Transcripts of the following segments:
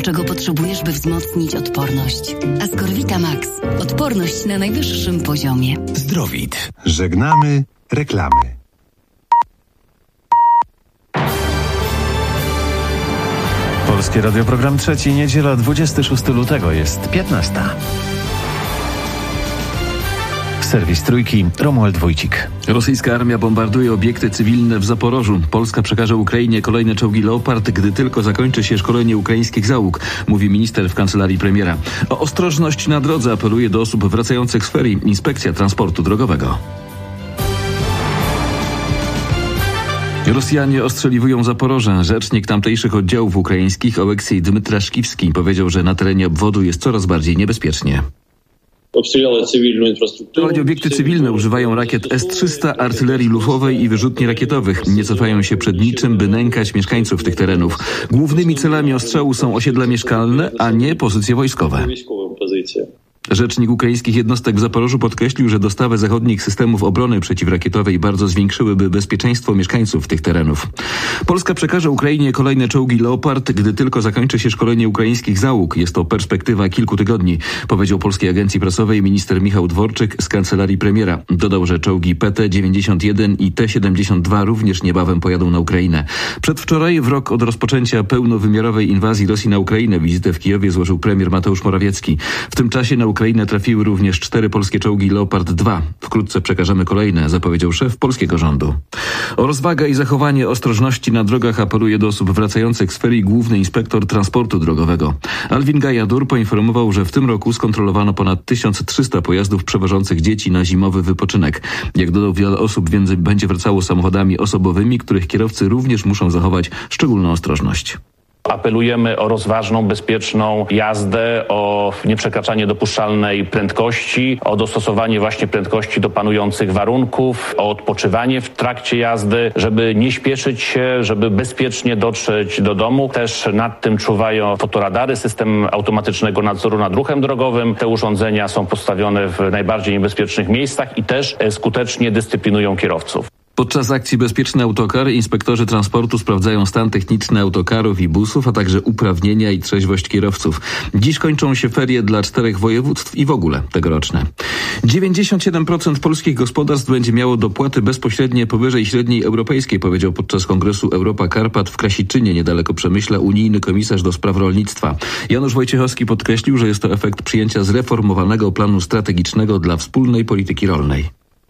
czego potrzebujesz, by wzmocnić odporność. Ascorvita Max. Odporność na najwyższym poziomie. Zdrowit. Żegnamy reklamy. Polskie Radio, program trzeci, niedziela 26 lutego, jest 15. Serwis Trójki, Romuald Wójcik. Rosyjska armia bombarduje obiekty cywilne w Zaporożu. Polska przekaże Ukrainie kolejne czołgi Leopard, gdy tylko zakończy się szkolenie ukraińskich załóg, mówi minister w kancelarii premiera. O ostrożność na drodze apeluje do osób wracających z ferii Inspekcja Transportu Drogowego. Rosjanie ostrzeliwują Zaporoże. Rzecznik tamtejszych oddziałów ukraińskich Oleksiej Dmytraszkiwski powiedział, że na terenie obwodu jest coraz bardziej niebezpiecznie. Obiekty cywilne używają rakiet S-300, artylerii lufowej i wyrzutni rakietowych. Nie cofają się przed niczym, by nękać mieszkańców tych terenów. Głównymi celami ostrzału są osiedla mieszkalne, a nie pozycje wojskowe. Rzecznik ukraińskich jednostek w Zaporożu podkreślił, że dostawy zachodnich systemów obrony przeciwrakietowej bardzo zwiększyłyby bezpieczeństwo mieszkańców tych terenów. Polska przekaże Ukrainie kolejne czołgi Leopard, gdy tylko zakończy się szkolenie ukraińskich załóg. Jest to perspektywa kilku tygodni, powiedział Polskiej Agencji Prasowej minister Michał Dworczyk z kancelarii premiera. Dodał, że czołgi PT-91 i T-72 również niebawem pojadą na Ukrainę. Przedwczoraj, w rok od rozpoczęcia pełnowymiarowej inwazji Rosji na Ukrainę, wizytę w Kijowie złożył premier Mateusz Morawiecki. W tym czasie na Ukrainę trafiły również 4 polskie czołgi Leopard 2. Wkrótce przekażemy kolejne, zapowiedział szef polskiego rządu. O rozwagę i zachowanie ostrożności na drogach apeluje do osób wracających z ferii główny inspektor transportu drogowego. Alwin Gajadur poinformował, że w tym roku skontrolowano ponad 1300 pojazdów przewożących dzieci na zimowy wypoczynek. Jak dodał, wiele osób będzie wracało samochodami osobowymi, których kierowcy również muszą zachować szczególną ostrożność. Apelujemy o rozważną, bezpieczną jazdę, o nieprzekraczanie dopuszczalnej prędkości, o dostosowanie właśnie prędkości do panujących warunków, o odpoczywanie w trakcie jazdy, żeby nie śpieszyć się, żeby bezpiecznie dotrzeć do domu. Też nad tym czuwają fotoradary, system automatycznego nadzoru nad ruchem drogowym. Te urządzenia są postawione w najbardziej niebezpiecznych miejscach i też skutecznie dyscyplinują kierowców. Podczas akcji Bezpieczny Autokar inspektorzy transportu sprawdzają stan techniczny autokarów i busów, a także uprawnienia i trzeźwość kierowców. Dziś kończą się ferie dla 4 województw i w ogóle tegoroczne. 97% polskich gospodarstw będzie miało dopłaty bezpośrednie powyżej średniej europejskiej, powiedział podczas kongresu Europa Karpat w Krasiczynie, niedaleko Przemyśla, unijny komisarz do spraw rolnictwa. Janusz Wojciechowski podkreślił, że jest to efekt przyjęcia zreformowanego planu strategicznego dla wspólnej polityki rolnej.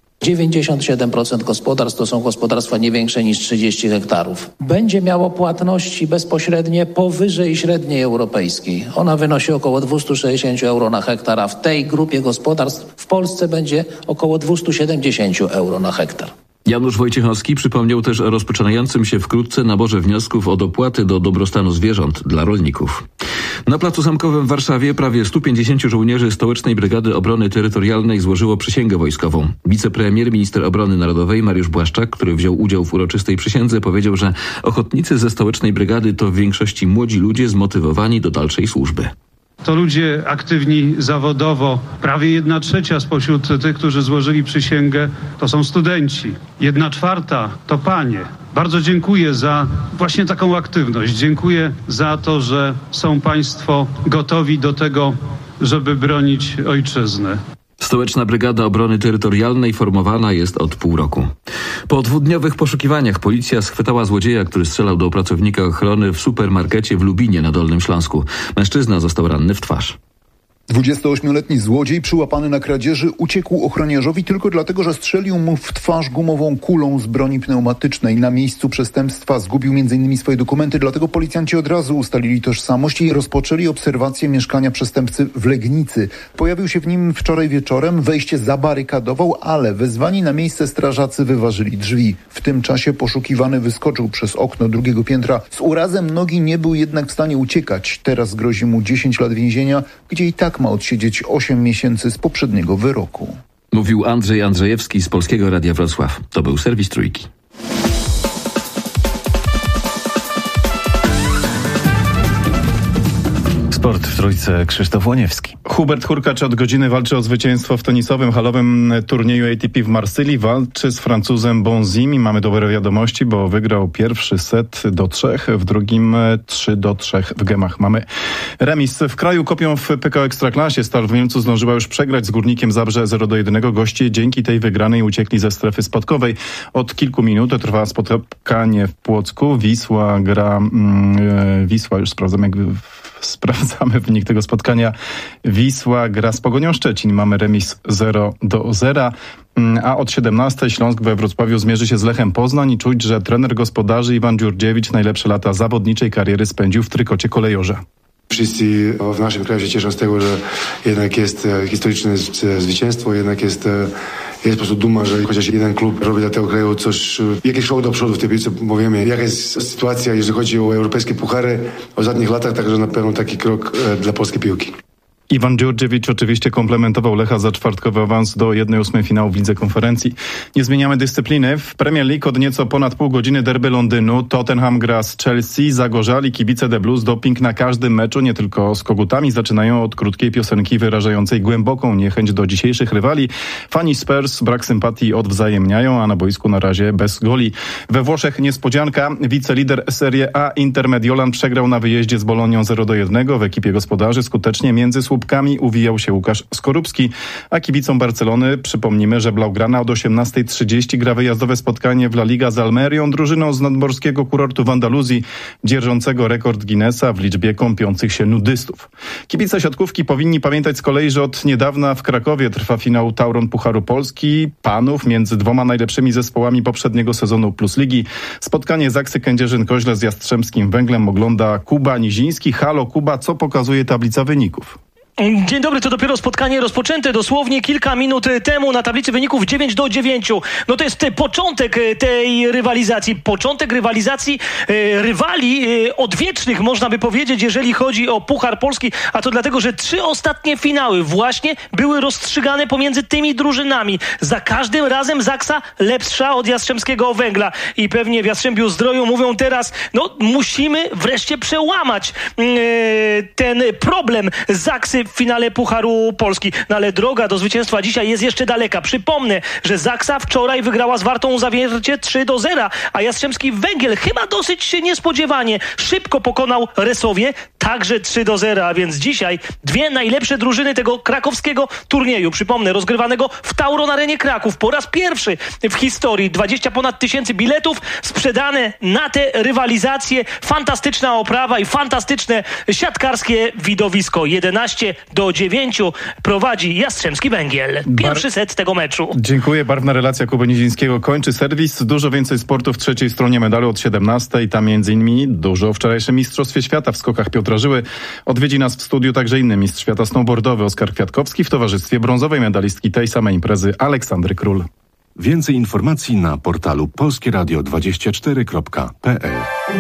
97% gospodarstw to są gospodarstwa nie większe niż 30 hektarów. Będzie miało płatności bezpośrednie powyżej średniej europejskiej. Ona wynosi około 260 euro na hektar, a w tej grupie gospodarstw w Polsce będzie około 270 euro na hektar. Janusz Wojciechowski przypomniał też o rozpoczynającym się wkrótce naborze wniosków o dopłaty do dobrostanu zwierząt dla rolników. Na Placu Zamkowym w Warszawie prawie 150 żołnierzy Stołecznej Brygady Obrony Terytorialnej złożyło przysięgę wojskową. Wicepremier, minister obrony narodowej Mariusz Błaszczak, który wziął udział w uroczystej przysiędze, powiedział, że ochotnicy ze Stołecznej Brygady to w większości młodzi ludzie zmotywowani do dalszej służby. To ludzie aktywni zawodowo. Prawie 1/3 spośród tych, którzy złożyli przysięgę, to są studenci. 1/4 to panie. Bardzo dziękuję za właśnie taką aktywność. Dziękuję za to, że są państwo gotowi do tego, żeby bronić ojczyzny. Stołeczna Brygada Obrony Terytorialnej formowana jest od pół roku. Po 2-dniowych poszukiwaniach policja schwytała złodzieja, który strzelał do pracownika ochrony w supermarkecie w Lubinie na Dolnym Śląsku. Mężczyzna został ranny w twarz. 28-letni złodziej przyłapany na kradzieży uciekł ochroniarzowi tylko dlatego, że strzelił mu w twarz gumową kulą z broni pneumatycznej. Na miejscu przestępstwa zgubił m.in. swoje dokumenty, dlatego policjanci od razu ustalili tożsamość i rozpoczęli obserwację mieszkania przestępcy w Legnicy. Pojawił się w nim wczoraj wieczorem, wejście zabarykadował, ale wezwani na miejsce strażacy wyważyli drzwi. W tym czasie poszukiwany wyskoczył przez okno 2. piętra. Z urazem nogi nie był jednak w stanie uciekać. Teraz grozi mu 10 lat więzienia, gdzie i tak ma odsiedzieć 8 miesięcy z poprzedniego wyroku. Mówił Andrzej Andrzejewski z Polskiego Radia Wrocław. To był serwis Trójki. Sport w Trójce, Krzysztof Łoniewski. Hubert Hurkacz od godziny walczy o zwycięstwo w tenisowym halowym turnieju ATP w Marsylii. Walczy z Francuzem Bonzimi. Mamy dobre wiadomości, bo wygrał pierwszy set do 3, w drugim 3-3 w gemach. Mamy Remis w kraju kopią w PKO Ekstraklasie. Stal w Mielcu zdążyła już przegrać z Górnikiem Zabrze 0-1. Goście dzięki tej wygranej uciekli ze strefy spadkowej. Od kilku minut trwa spotkanie w Płocku. Wisła, już sprawdzamy wynik tego spotkania. Wisła gra z Pogonią Szczecin. Mamy remis 0-0. A od 17 Śląsk we Wrocławiu zmierzy się z Lechem Poznań i czuć, że trener gospodarzy Iwan Dziurdziewicz najlepsze lata zawodniczej kariery spędził w trykocie kolejorza. Wszyscy w naszym kraju się cieszą z tego, że jednak jest historyczne zwycięstwo, jednak jest po prostu duma, że chociaż jeden klub robi dla tego kraju coś, jakiś krok do przodu w tej piłce, bo wiemy, jaka jest sytuacja, jeżeli chodzi o europejskie puchary w ostatnich latach, także na pewno taki krok dla polskiej piłki. Iwan Dziurdziewicz oczywiście komplementował Lecha za czwartkowy awans do 1/8 finału w Lidze Konferencji. Nie zmieniamy dyscypliny. W Premier League od nieco ponad pół godziny derby Londynu. Tottenham gra z Chelsea, zagorzali kibice The Blues. Doping na każdym meczu, nie tylko z kogutami. Zaczynają od krótkiej piosenki wyrażającej głęboką niechęć do dzisiejszych rywali. Fani Spurs brak sympatii odwzajemniają, a na boisku na razie bez goli. We Włoszech niespodzianka. Wicelider Serie A Inter Mediolan przegrał na wyjeździe z Bolonią 0-1. W ekipie gospodarzy skutecznie między słupkami uwijał się Łukasz Skorupski, a kibicom Barcelony przypomnimy, że Blaugrana od 18:30 gra wyjazdowe spotkanie w La Liga z Almerią, drużyną z nadmorskiego kurortu w Andaluzji, dzierżącego rekord Guinnessa w liczbie kąpiących się nudystów. Kibice siatkówki powinni pamiętać z kolei, że od niedawna w Krakowie trwa finał Tauron Pucharu Polski panów między dwoma najlepszymi zespołami poprzedniego sezonu Plus Ligi. Spotkanie Zaksy Kędzierzyn-Koźle z Jastrzębskim Węglem ogląda Kuba Niziński. Halo Kuba, co pokazuje tablica wyników? Dzień dobry, to dopiero spotkanie rozpoczęte dosłownie kilka minut temu na tablicy wyników 9-9. No to jest początek tej rywalizacji. Początek rywalizacji rywali odwiecznych, można by powiedzieć, jeżeli chodzi o Puchar Polski. A to dlatego, że 3 ostatnie finały właśnie były rozstrzygane pomiędzy tymi drużynami. Za każdym razem Zaksa lepsza od Jastrzębskiego Węgla. I pewnie w Jastrzębiu Zdroju mówią teraz, no musimy wreszcie przełamać ten problem Zaksy w finale Pucharu Polski. No ale droga do zwycięstwa dzisiaj jest jeszcze daleka. Przypomnę, że Zaksa wczoraj wygrała z Wartą Zawiercie 3-0, a Jastrzębski Węgiel chyba dosyć niespodziewanie szybko pokonał Resowie, także 3-0, a więc dzisiaj dwie najlepsze drużyny tego krakowskiego turnieju. Przypomnę, rozgrywanego w Tauron Arenie Kraków. Po raz pierwszy w historii 20 ponad tysięcy biletów sprzedane na te rywalizacje. Fantastyczna oprawa i fantastyczne siatkarskie widowisko. 11-9 prowadzi Jastrzębski Węgiel. Pierwszy set tego meczu. Dziękuję. Barwna relacja Kuby Nizińskiego kończy serwis. Dużo więcej sportu w trzeciej stronie medalu od 17. Tam m.in. dużo o wczorajszym Mistrzostwie Świata w skokach Piotra Żyły. Odwiedzi nas w studiu także inny mistrz świata snowboardowy Oskar Kwiatkowski w towarzystwie brązowej medalistki tej samej imprezy Aleksandry Król. Więcej informacji na portalu polskieradio24.pl.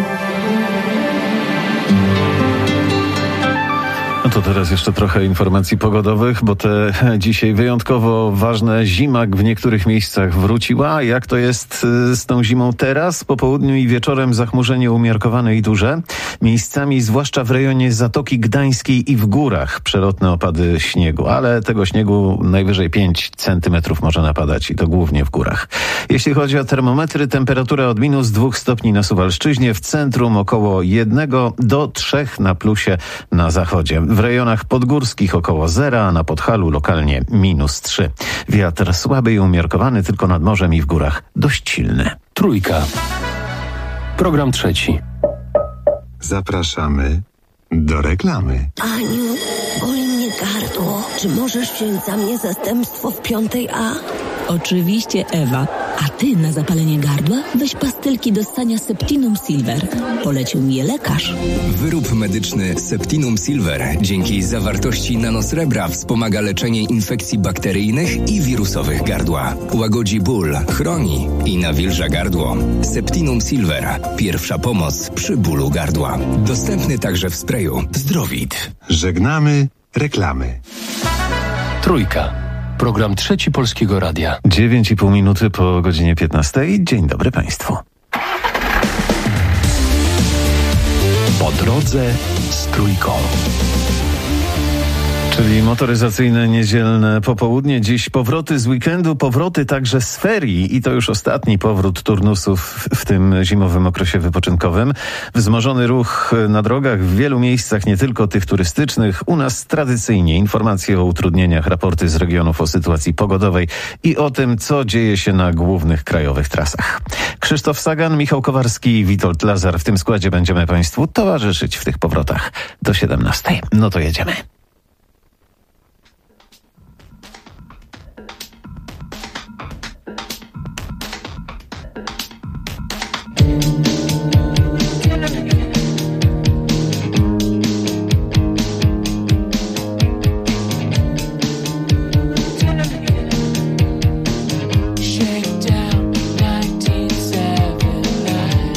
No to teraz jeszcze trochę informacji pogodowych, bo te dzisiaj wyjątkowo ważne zima w niektórych miejscach wróciła. Jak to jest z tą zimą teraz? Po południu i wieczorem zachmurzenie umiarkowane i duże. Miejscami, zwłaszcza w rejonie Zatoki Gdańskiej i w górach, przelotne opady śniegu. Ale tego śniegu najwyżej 5 centymetrów może napadać i to głównie w górach. Jeśli chodzi o termometry, temperatura od -2 stopni na Suwalszczyźnie, w centrum około 1 do 3 na plusie na zachodzie. W rejonach podgórskich około 0, a na Podhalu lokalnie -3. Wiatr słaby i umiarkowany, tylko nad morzem i w górach dość silny. Trójka. Program trzeci. Zapraszamy do reklamy. Aniu, boli mnie gardło. Czy możesz wziąć za mnie zastępstwo w 5A? Oczywiście, Ewa. A ty na zapalenie gardła weź pastylki do ssania Septinum Silver. Polecił mi je lekarz. Wyrób medyczny Septinum Silver dzięki zawartości nanosrebra wspomaga leczenie infekcji bakteryjnych i wirusowych gardła. Łagodzi ból, chroni i nawilża gardło. Septinum Silver. Pierwsza pomoc przy bólu gardła. Dostępny także w sprayu. Zdrowit. Żegnamy reklamy. Trójka. Program trzeci Polskiego Radia. 9,5 minuty po godzinie 15. Dzień dobry Państwu. Po drodze z Trójką. Czyli motoryzacyjne niedzielne popołudnie. Dziś powroty z weekendu, powroty także z ferii i to już ostatni powrót turnusów w tym zimowym okresie wypoczynkowym. Wzmożony ruch na drogach w wielu miejscach, nie tylko tych turystycznych. U nas tradycyjnie informacje o utrudnieniach, raporty z regionów o sytuacji pogodowej i o tym, co dzieje się na głównych krajowych trasach. Krzysztof Sagan, Michał Kowarski i Witold Lazar. W tym składzie będziemy Państwu towarzyszyć w tych powrotach do 17. No to jedziemy.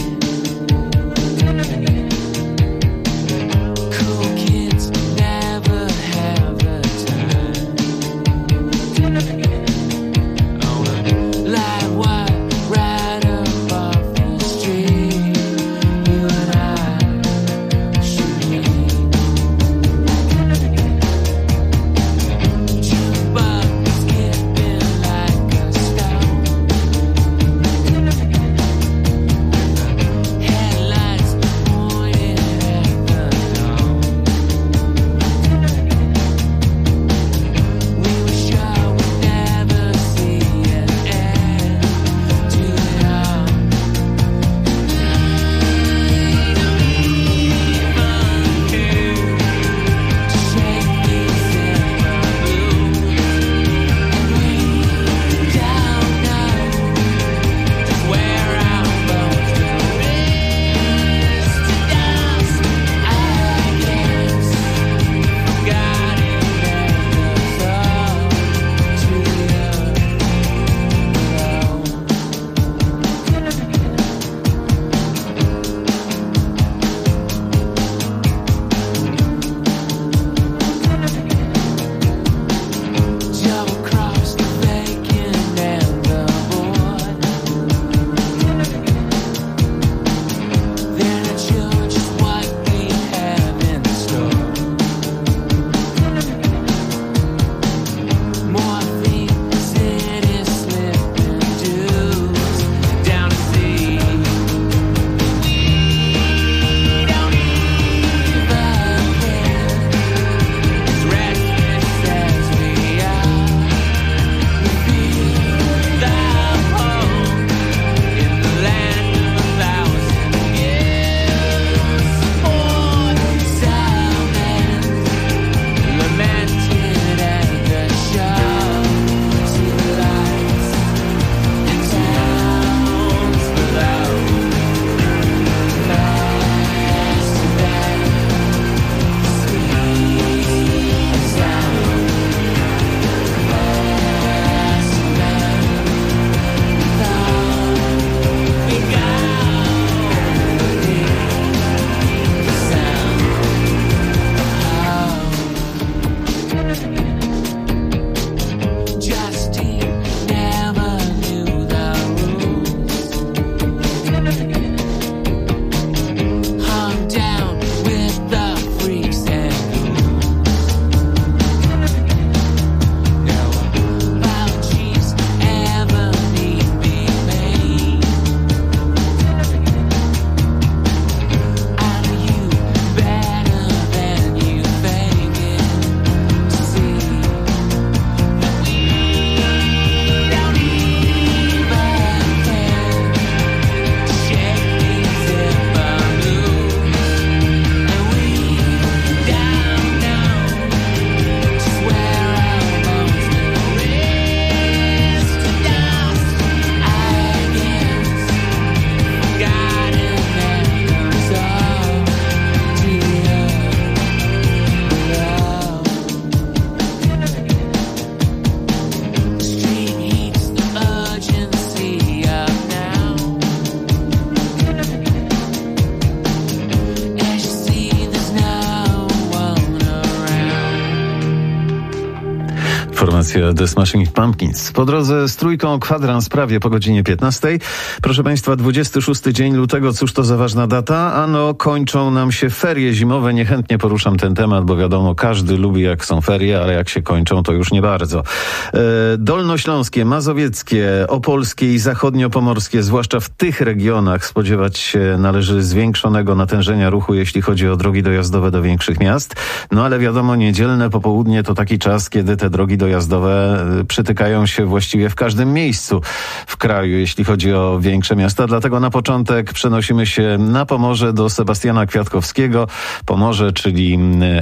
Never Formacja The Smashing Pumpkins. Po drodze z Trójką kwadrans prawie po godzinie 15. Proszę Państwa, 26 dzień lutego. Cóż to za ważna data? Ano, kończą nam się ferie zimowe. Niechętnie poruszam ten temat, bo wiadomo, każdy lubi jak są ferie, ale jak się kończą, to już nie bardzo. Dolnośląskie, mazowieckie, opolskie i zachodniopomorskie, zwłaszcza w tych regionach spodziewać się należy zwiększonego natężenia ruchu, jeśli chodzi o drogi dojazdowe do większych miast. No ale wiadomo, niedzielne popołudnie to taki czas, kiedy te drogi dojazdowe przytykają się właściwie w każdym miejscu w kraju, jeśli chodzi o większe miasta. Dlatego na początek przenosimy się na Pomorze do Sebastiana Kwiatkowskiego. Pomorze, czyli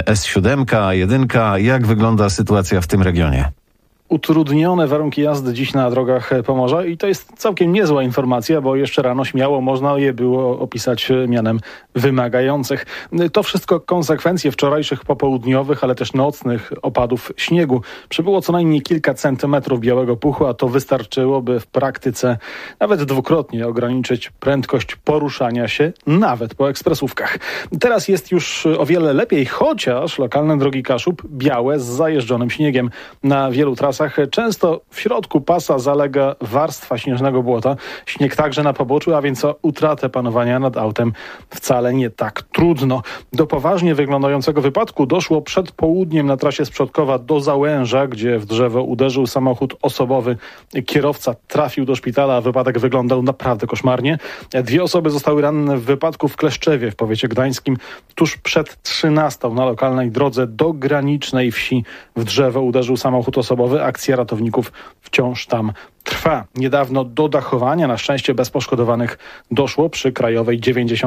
S7, A1. Jak wygląda sytuacja w tym regionie? Utrudnione warunki jazdy dziś na drogach Pomorza i to jest całkiem niezła informacja, bo jeszcze rano śmiało można je było opisać mianem wymagających. To wszystko konsekwencje wczorajszych popołudniowych, ale też nocnych opadów śniegu. Przybyło co najmniej kilka centymetrów białego puchu, a to wystarczyło, by w praktyce nawet dwukrotnie ograniczyć prędkość poruszania się, nawet po ekspresówkach. Teraz jest już o wiele lepiej, chociaż lokalne drogi Kaszub białe z zajeżdżonym śniegiem. Na wielu trasach często w środku pasa zalega warstwa śnieżnego błota. Śnieg także na poboczu, a więc o utratę panowania nad autem wcale nie tak trudno. Do poważnie wyglądającego wypadku doszło przed południem na trasie z Przodkowa do Załęża, gdzie w drzewo uderzył samochód osobowy. Kierowca trafił do szpitala, a wypadek wyglądał naprawdę koszmarnie. 2 osoby zostały ranne w wypadku w Kleszczewie w powiecie gdańskim. Tuż przed 13 na lokalnej drodze do granicznej wsi w drzewo uderzył samochód osobowy. Akcja ratowników wciąż tam trwa. Niedawno do dachowania, na szczęście bez poszkodowanych, doszło przy krajowej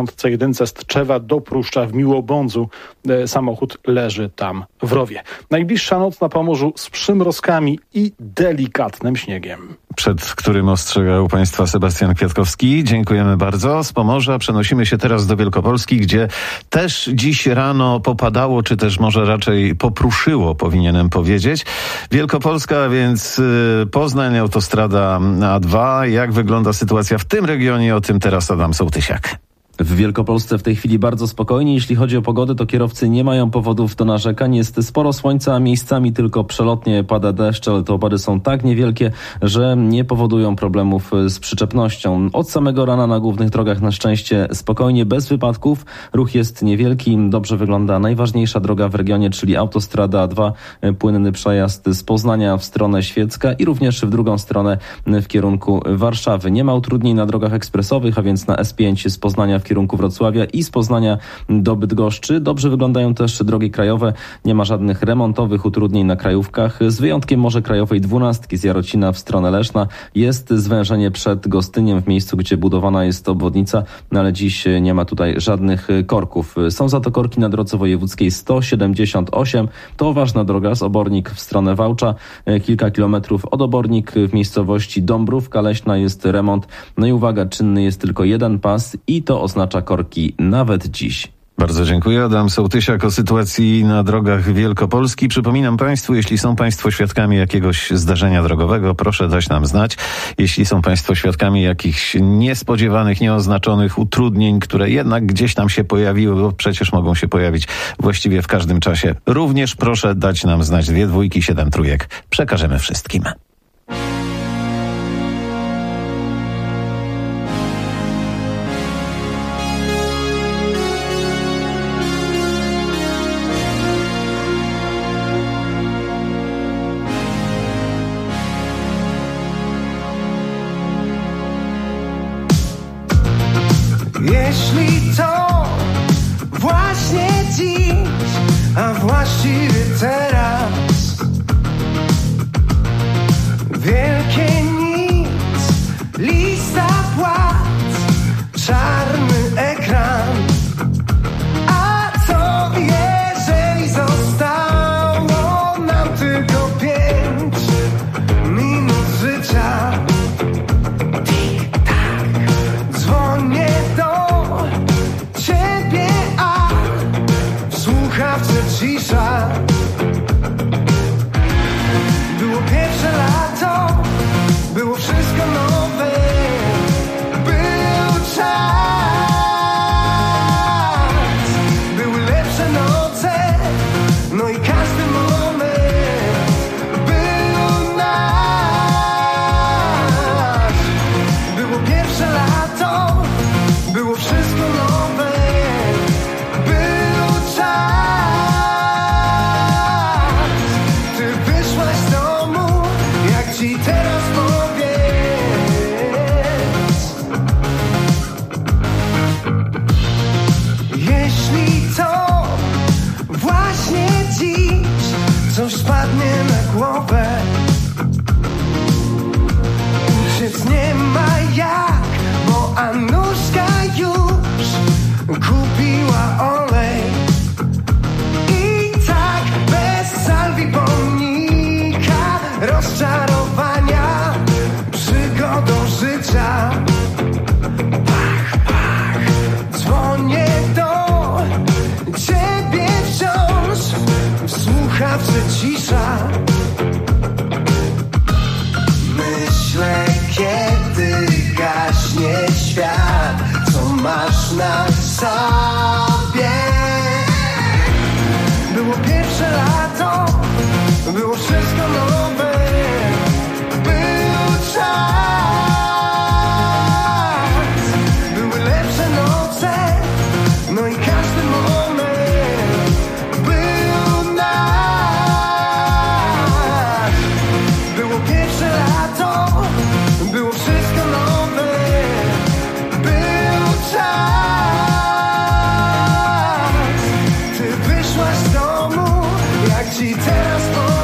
91 z Tczewa do Pruszcza w Miłobądzu. Samochód leży tam w rowie. Najbliższa noc na Pomorzu z przymrozkami i delikatnym śniegiem. Przed którym ostrzegał Państwa Sebastian Kwiatkowski. Dziękujemy bardzo. Z Pomorza przenosimy się teraz do Wielkopolski, gdzie też dziś rano popadało, czy też może raczej popruszyło, powinienem powiedzieć. Wielkopolska, więc Poznań, autostrada A2. Jak wygląda sytuacja w tym regionie? O tym teraz Adam Sołtysiak. W Wielkopolsce w tej chwili bardzo spokojnie. Jeśli chodzi o pogodę, to kierowcy nie mają powodów do narzekań. Jest sporo słońca, a miejscami tylko przelotnie pada deszcz, ale te opady są tak niewielkie, że nie powodują problemów z przyczepnością. Od samego rana na głównych drogach na szczęście spokojnie, bez wypadków. Ruch jest niewielki, dobrze wygląda najważniejsza droga w regionie, czyli autostrada A2, płynny przejazd z Poznania w stronę Świecka i również w drugą stronę w kierunku Warszawy. Nie ma utrudnień na drogach ekspresowych, a więc na S5 z Poznania w kierunku Wrocławia i z Poznania do Bydgoszczy. Dobrze wyglądają też drogi krajowe. Nie ma żadnych remontowych utrudnień na krajówkach. Z wyjątkiem może krajowej 12 z Jarocina w stronę Leszna. Jest zwężenie przed Gostyniem w miejscu, gdzie budowana jest obwodnica, ale dziś nie ma tutaj żadnych korków. Są za to korki na drodze wojewódzkiej 178. To ważna droga z Obornik w stronę Wałcza. Kilka kilometrów od Obornik w miejscowości Dąbrówka Leśna jest remont. No i uwaga, czynny jest tylko jeden pas i to oznacza korki nawet dziś. Bardzo dziękuję. Adam Sołtysiak o sytuacji na drogach Wielkopolski. Przypominam Państwu, jeśli są Państwo świadkami jakiegoś zdarzenia drogowego, proszę dać nam znać. Jeśli są Państwo świadkami jakichś niespodziewanych, nieoznaczonych utrudnień, które jednak gdzieś tam się pojawiły, bo przecież mogą się pojawić właściwie w każdym czasie, również proszę dać nam znać. 2 dwójki, 7 trójek. Przekażemy wszystkim. Jeśli to właśnie dziś, a właściwie teraz, wielkie nic, lista płac, czarny ekran. A co jeżeli zostało nam tylko 5 minut życia? Dzwonię do ciebie, a w słuchawce cisza. Było pierwsze lato, było wszystko nowe, był czas, były lepsze noce, no i każdy moment był coś spadnie na głowę. Uciec nie ma jak, bo Anuszka już kupiła olej. I tak bez salwi pomnika, rozczarowania, przygodą życia. Pach, pach, dzwonię do ciebie wciąż, w słuchawce cisza. Myślę, kiedy gaśnie świat, co masz na sobie. Było pierwsze lato, było wszystko nowe. Był czas, były lepsze noce, no i każdy moment był nasz. Było pierwsze lato, było wszystko nowe. Był czas, ty wyszłaś z domu, jak ci teraz powiedz.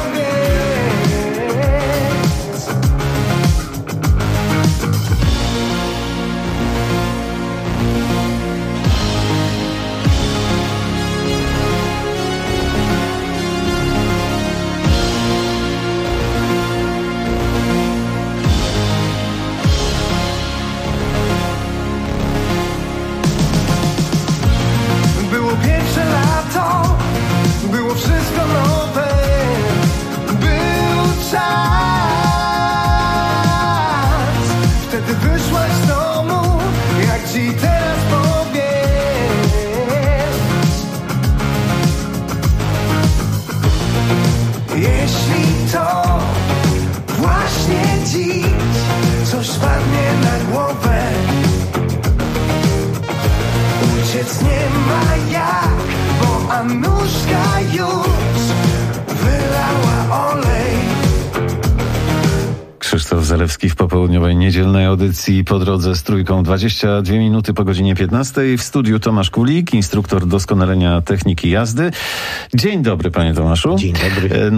Było pierwsze lato, było wszystko nowe. Był czas, wtedy wyszłaś z domu, jak ci teraz powiedz. Jeśli to właśnie dziś coś spadnie na głowę, uciec nie ma jak, bo Anuszka już wylała olej. Krzysztof Zalewski w popołudniowej niedzielnej audycji Po drodze z Trójką. 22 minuty po godzinie 15. W studiu Tomasz Kulik, instruktor doskonalenia techniki jazdy. Dzień dobry, panie Tomaszu. Dzień dobry.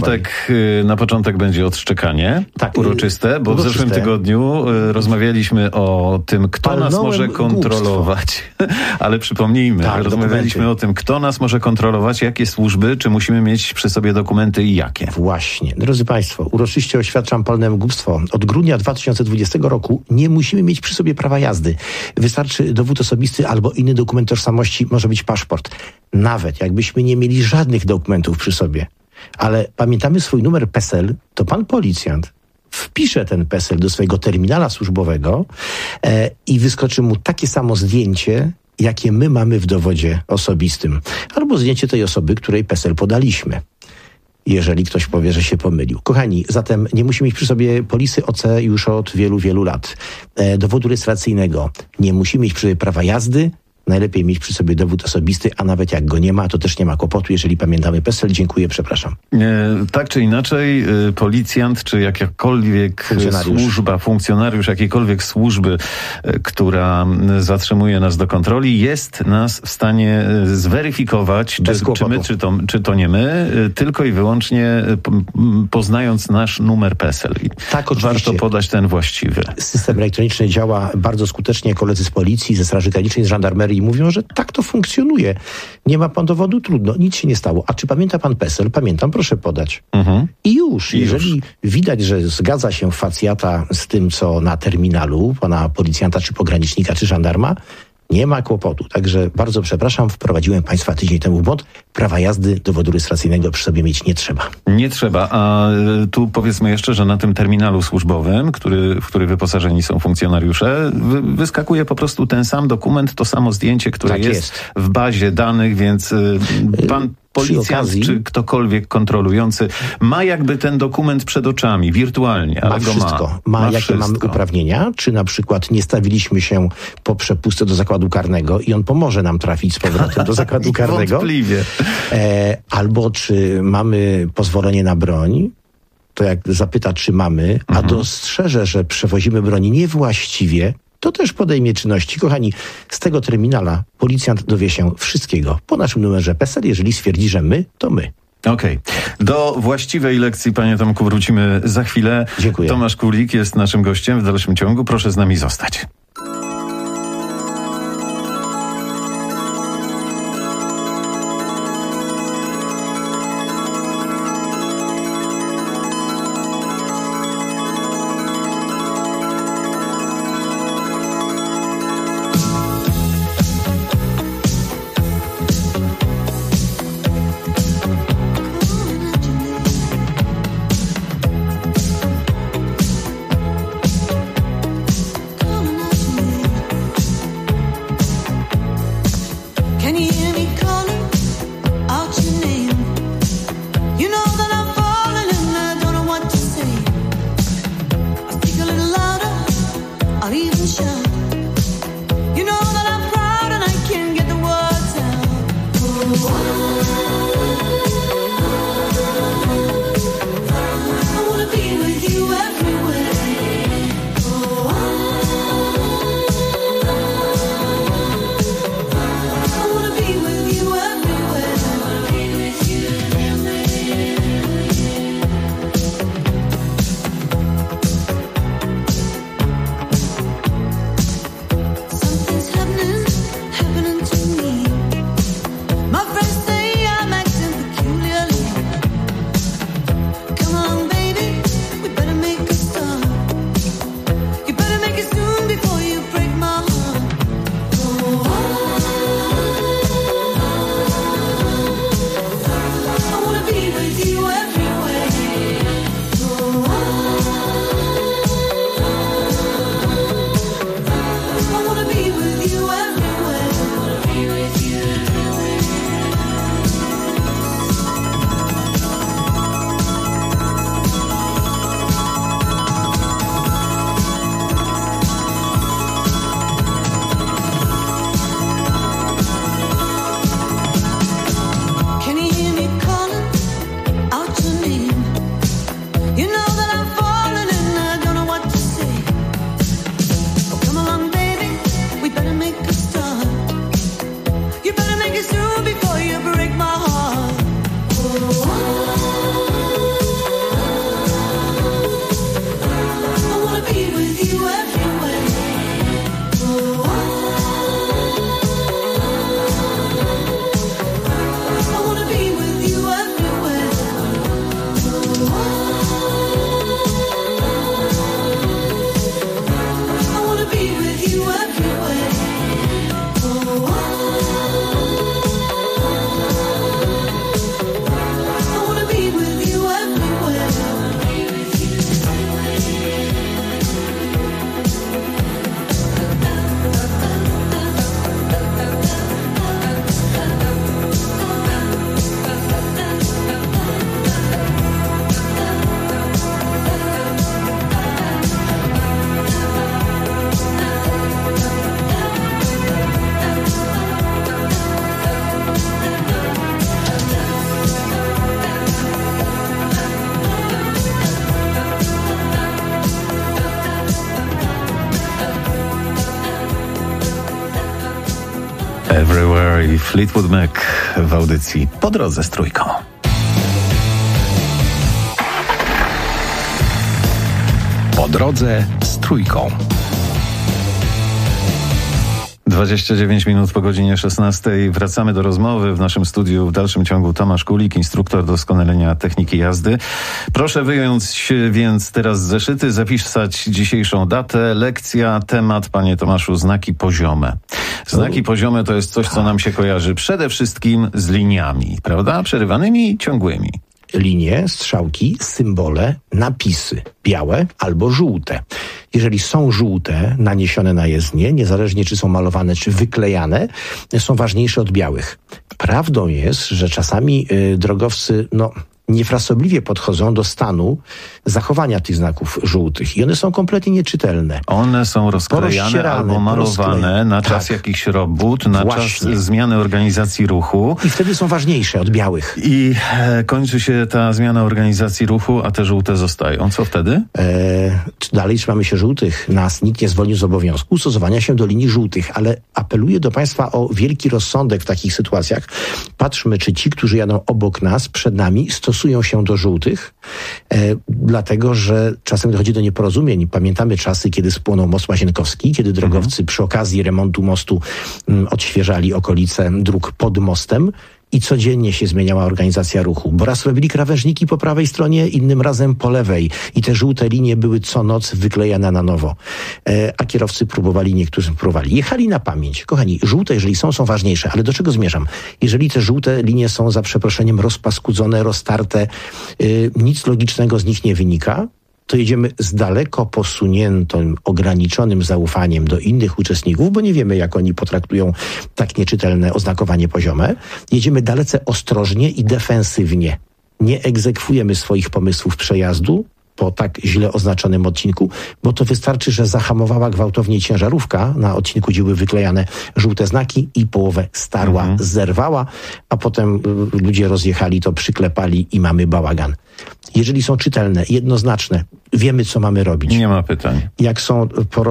Na początek będzie odszczekanie. Tak, uroczyste, bo uroczyste. w zeszłym tygodniu rozmawialiśmy o tym, kto nas może kontrolować. Ale przypomnijmy, rozmawialiśmy o tym, kto nas może kontrolować, jakie służby, czy musimy mieć przy sobie dokumenty i jakie. Właśnie. Drodzy państwo, uroczyście oświadczam palne głupstwo. Od grudnia 2020 roku nie musimy mieć przy sobie prawa jazdy. Wystarczy dowód osobisty albo inny dokument tożsamości, może być paszport. Nawet jakbyśmy nie mieli żadnych dokumentów przy sobie, ale pamiętamy swój numer PESEL, to pan policjant wpisze ten PESEL do swojego terminala służbowego i wyskoczy mu takie samo zdjęcie, jakie my mamy w dowodzie osobistym. Albo zdjęcie tej osoby, której PESEL podaliśmy. Jeżeli ktoś powie, że się pomylił. Kochani, zatem nie musimy mieć przy sobie polisy OC już od wielu, wielu lat. Dowodu rejestracyjnego. Nie musimy mieć przy sobie prawa jazdy. Najlepiej mieć przy sobie dowód osobisty, a nawet jak go nie ma, to też nie ma kłopotu, jeżeli pamiętamy PESEL. Dziękuję, przepraszam. Tak czy inaczej, policjant czy jakakolwiek służba, funkcjonariusz jakiejkolwiek służby, która zatrzymuje nas do kontroli, jest nas w stanie zweryfikować, czy my, czy to nie my, tylko i wyłącznie poznając nasz numer PESEL. Tak, oczywiście. Warto podać ten właściwy. System elektroniczny działa bardzo skutecznie. Koledzy z policji, ze Straży Granicznej, z żandarmerii mówią, że tak to funkcjonuje. Nie ma pan dowodu? Trudno. Nic się nie stało. A czy pamięta pan PESEL? Pamiętam, proszę podać. I już. Jeżeli widać, że zgadza się facjata z tym, co na terminalu pana policjanta, czy pogranicznika, czy żandarma, nie ma kłopotu. Także bardzo przepraszam, wprowadziłem państwa tydzień temu w błąd. Prawa jazdy, dowodu rejestracyjnego przy sobie mieć nie trzeba. Nie trzeba, a tu powiedzmy jeszcze, że na tym terminalu służbowym, w który wyposażeni są funkcjonariusze, wyskakuje po prostu ten sam dokument, to samo zdjęcie, które jest w bazie danych, więc pan policjant czy ktokolwiek kontrolujący ma jakby ten dokument przed oczami, wirtualnie, ale ma wszystko. Ma jakie wszystko. Mamy uprawnienia, czy na przykład nie stawiliśmy się po przepustce do zakładu karnego i on pomoże nam trafić z powrotem do zakładu karnego. Wątpliwie. Albo czy mamy pozwolenie na broń, to jak zapyta, czy mamy, a dostrzeże, że przewozimy broni niewłaściwie, to też podejmie czynności. Kochani, z tego terminala policjant dowie się wszystkiego po naszym numerze PESEL. Jeżeli stwierdzi, że my, to my. Okej. Do właściwej lekcji, panie Tomku, wrócimy za chwilę. Dziękuję. Tomasz Kulik jest naszym gościem w dalszym ciągu. Proszę z nami zostać. Everywhere i Fleetwood Mac w audycji Po drodze z Trójką. Po drodze z Trójką. 29 minut po godzinie 16. Wracamy do rozmowy. W naszym studiu w dalszym ciągu Tomasz Kulik, instruktor doskonalenia techniki jazdy. Proszę wyjąć więc teraz zeszyty, zapisać dzisiejszą datę, lekcja, temat, panie Tomaszu, znaki poziome. Znaki poziome to jest coś, co nam się kojarzy przede wszystkim z liniami, prawda? Przerywanymi i ciągłymi. Linie, strzałki, symbole, napisy, białe albo żółte. Jeżeli są żółte, naniesione na jezdnię, niezależnie czy są malowane, czy wyklejane, są ważniejsze od białych. Prawdą jest, że czasami drogowcy, niefrasobliwie podchodzą do stanu zachowania tych znaków żółtych i one są kompletnie nieczytelne. One są rozklejane albo malowane na czas jakichś robót, na czas zmiany organizacji ruchu. I wtedy są ważniejsze od białych. I kończy się ta zmiana organizacji ruchu, a te żółte zostają. Co wtedy? Dalej trzymamy się żółtych. Nas nikt nie zwolnił z obowiązku stosowania się do linii żółtych, ale apeluję do Państwa o wielki rozsądek w takich sytuacjach. Patrzmy, czy ci, którzy jadą obok nas, przed nami, stosują się do żółtych, dlatego, że czasem dochodzi do nieporozumień. Pamiętamy czasy, kiedy spłonął most Łazienkowski, kiedy drogowcy przy okazji remontu mostu odświeżali okolice dróg pod mostem i codziennie się zmieniała organizacja ruchu, bo raz robili krawężniki po prawej stronie, innym razem po lewej i te żółte linie były co noc wyklejane na nowo. A kierowcy niektórzy próbowali. Jechali na pamięć. Kochani, żółte, jeżeli są ważniejsze, ale do czego zmierzam? Jeżeli te żółte linie są, za przeproszeniem, rozpaskudzone, roztarte, nic logicznego z nich nie wynika, to jedziemy z daleko posuniętym, ograniczonym zaufaniem do innych uczestników, bo nie wiemy, jak oni potraktują tak nieczytelne oznakowanie poziome. Jedziemy dalece ostrożnie i defensywnie. Nie egzekwujemy swoich pomysłów przejazdu po tak źle oznaczonym odcinku, bo to wystarczy, że zahamowała gwałtownie ciężarówka na odcinku, gdzie były wyklejane żółte znaki i połowę starła, zerwała, a potem ludzie rozjechali to, przyklepali i mamy bałagan. Jeżeli są czytelne, jednoznaczne, wiemy, co mamy robić. Nie ma pytań. Jak są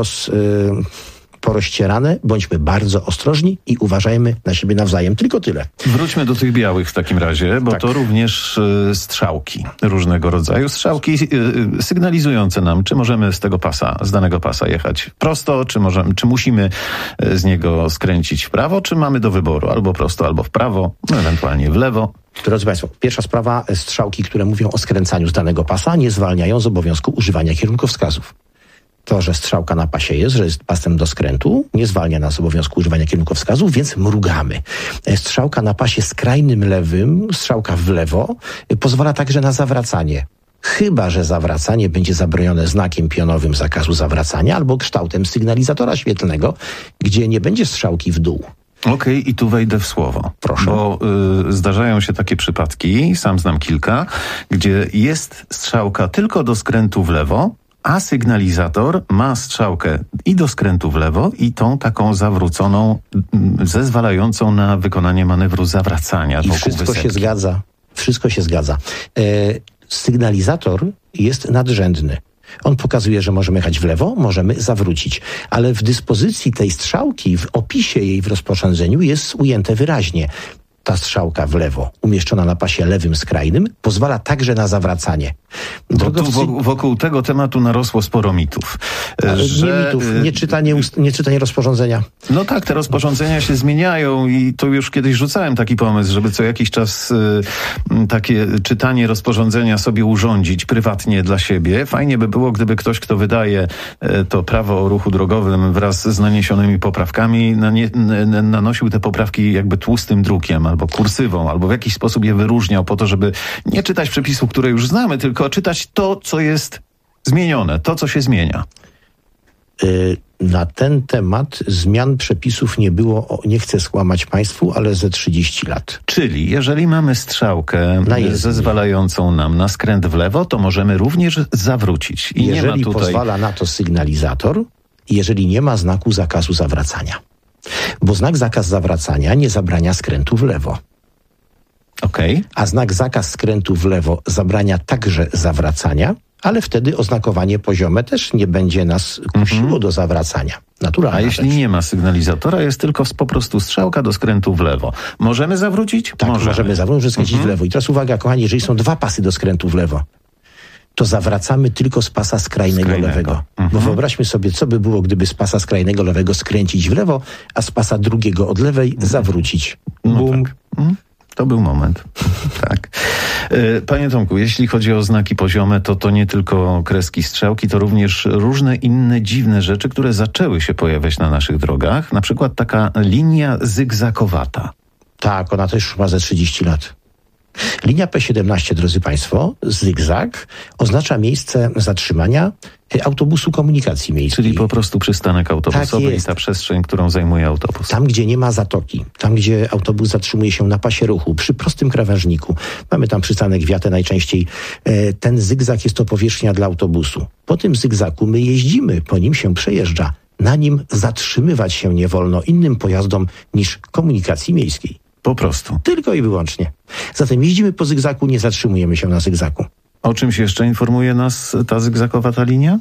porozcierane, bądźmy bardzo ostrożni i uważajmy na siebie nawzajem. Tylko tyle. Wróćmy do tych białych w takim razie, bo to również strzałki różnego rodzaju. Strzałki sygnalizujące nam, czy możemy z danego pasa jechać prosto, czy musimy z niego skręcić w prawo, czy mamy do wyboru albo prosto, albo w prawo, ewentualnie w lewo. Drodzy Państwo, pierwsza sprawa, strzałki, które mówią o skręcaniu z danego pasa, nie zwalniają z obowiązku używania kierunkowskazów. To, że strzałka na pasie jest, że jest pasem do skrętu, nie zwalnia nas z obowiązku używania kierunkowskazów, więc mrugamy. Strzałka na pasie skrajnym lewym, strzałka w lewo, pozwala także na zawracanie. Chyba że zawracanie będzie zabronione znakiem pionowym zakazu zawracania albo kształtem sygnalizatora świetlnego, gdzie nie będzie strzałki w dół. Okej, i tu wejdę w słowo. Proszę. Bo zdarzają się takie przypadki, sam znam kilka, gdzie jest strzałka tylko do skrętu w lewo, a sygnalizator ma strzałkę i do skrętu w lewo, i tą taką zawróconą, zezwalającą na wykonanie manewru zawracania. I wszystko się zgadza. Wszystko się zgadza. Sygnalizator jest nadrzędny. On pokazuje, że możemy jechać w lewo, możemy zawrócić. Ale w dyspozycji tej strzałki, w opisie jej w rozporządzeniu jest ujęte wyraźnie. Ta strzałka w lewo, umieszczona na pasie lewym skrajnym, pozwala także na zawracanie. Wokół tego tematu narosło sporo mitów. Nie mitów, nieczytanie rozporządzenia. No tak, te rozporządzenia się zmieniają i to już kiedyś rzucałem taki pomysł, żeby co jakiś czas takie czytanie rozporządzenia sobie urządzić prywatnie dla siebie. Fajnie by było, gdyby ktoś, kto wydaje to prawo o ruchu drogowym wraz z naniesionymi poprawkami, nanosił te poprawki jakby tłustym drukiem, albo kursywą, albo w jakiś sposób je wyróżniał po to, żeby nie czytać przepisów, które już znamy, tylko czytać to, co jest zmienione, to, co się zmienia. Na ten temat zmian przepisów nie było, nie chcę skłamać Państwu, ale ze 30 lat. Czyli jeżeli mamy strzałkę zezwalającą nam na skręt w lewo, to możemy również zawrócić. I jeżeli nie ma tutaj... pozwala na to sygnalizator, jeżeli nie ma znaku zakazu zawracania. Bo znak zakaz zawracania nie zabrania skrętu w lewo. Okay. A znak zakaz skrętu w lewo zabrania także zawracania, ale wtedy oznakowanie poziome też nie będzie nas kusiło do zawracania. Naturalna A jeśli nie ma sygnalizatora, jest tylko po prostu strzałka do skrętu w lewo. Możemy zawrócić? Tak, możemy zawrócić, skręcić w lewo. I teraz uwaga, kochani, jeżeli są dwa pasy do skrętu w lewo, to zawracamy tylko z pasa skrajnego lewego. Bo wyobraźmy sobie, co by było, gdyby z pasa skrajnego lewego skręcić w lewo, a z pasa drugiego od lewej zawrócić. Bum. Tak. To był moment. Tak. Panie Tomku, jeśli chodzi o znaki poziome, to nie tylko kreski, strzałki, to również różne inne dziwne rzeczy, które zaczęły się pojawiać na naszych drogach. Na przykład taka linia zygzakowata. Tak, ona też ma ze 30 lat. Linia P17, drodzy Państwo, zygzak, oznacza miejsce zatrzymania autobusu komunikacji miejskiej. Czyli po prostu przystanek autobusowy i ta przestrzeń, którą zajmuje autobus. Tam, gdzie nie ma zatoki, tam, gdzie autobus zatrzymuje się na pasie ruchu, przy prostym krawężniku. Mamy tam przystanek Wiatę najczęściej. Ten zygzak jest to powierzchnia dla autobusu. Po tym zygzaku my jeździmy, po nim się przejeżdża. Na nim zatrzymywać się nie wolno innym pojazdom niż komunikacji miejskiej. Po prostu. Tylko i wyłącznie. Zatem jeździmy po zygzaku, nie zatrzymujemy się na zygzaku. O czymś jeszcze informuje nas ta zygzakowa ta linia?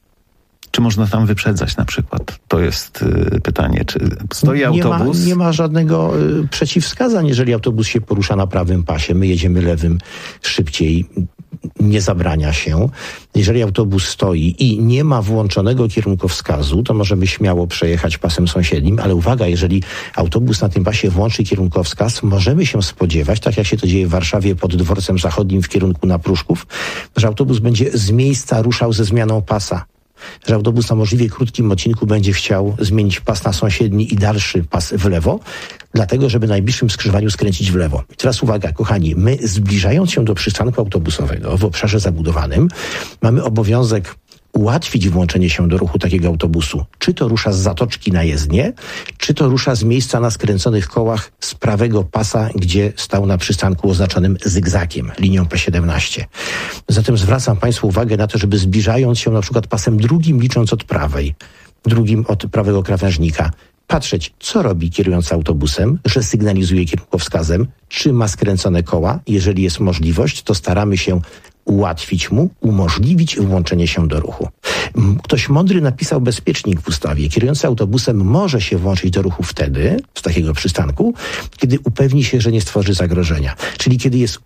Czy można tam wyprzedzać na przykład? To jest pytanie. Czy stoi autobus? Nie ma żadnego przeciwwskazań, jeżeli autobus się porusza na prawym pasie. My jedziemy lewym szybciej. Nie zabrania się. Jeżeli autobus stoi i nie ma włączonego kierunkowskazu, to możemy śmiało przejechać pasem sąsiednim, ale uwaga, jeżeli autobus na tym pasie włączy kierunkowskaz, możemy się spodziewać, tak jak się to dzieje w Warszawie pod Dworcem Zachodnim w kierunku na Pruszków, że autobus będzie z miejsca ruszał ze zmianą pasa. Że autobus na możliwie krótkim odcinku będzie chciał zmienić pas na sąsiedni i dalszy pas w lewo, dlatego, żeby na najbliższym skrzyżowaniu skręcić w lewo. I teraz uwaga, kochani, my zbliżając się do przystanku autobusowego w obszarze zabudowanym, mamy obowiązek ułatwić włączenie się do ruchu takiego autobusu. Czy to rusza z zatoczki na jezdnię, czy to rusza z miejsca na skręconych kołach z prawego pasa, gdzie stał na przystanku oznaczonym zygzakiem, linią P17. Zatem zwracam Państwu uwagę na to, żeby zbliżając się na przykład pasem drugim, licząc od prawej, drugim od prawego krawężnika, patrzeć, co robi kierujący autobusem, że sygnalizuje kierunkowskazem, czy ma skręcone koła. Jeżeli jest możliwość, to staramy się ułatwić mu, umożliwić włączenie się do ruchu. Ktoś mądry napisał bezpiecznik w ustawie. Kierujący autobusem może się włączyć do ruchu wtedy, z takiego przystanku, kiedy upewni się, że nie stworzy zagrożenia. Czyli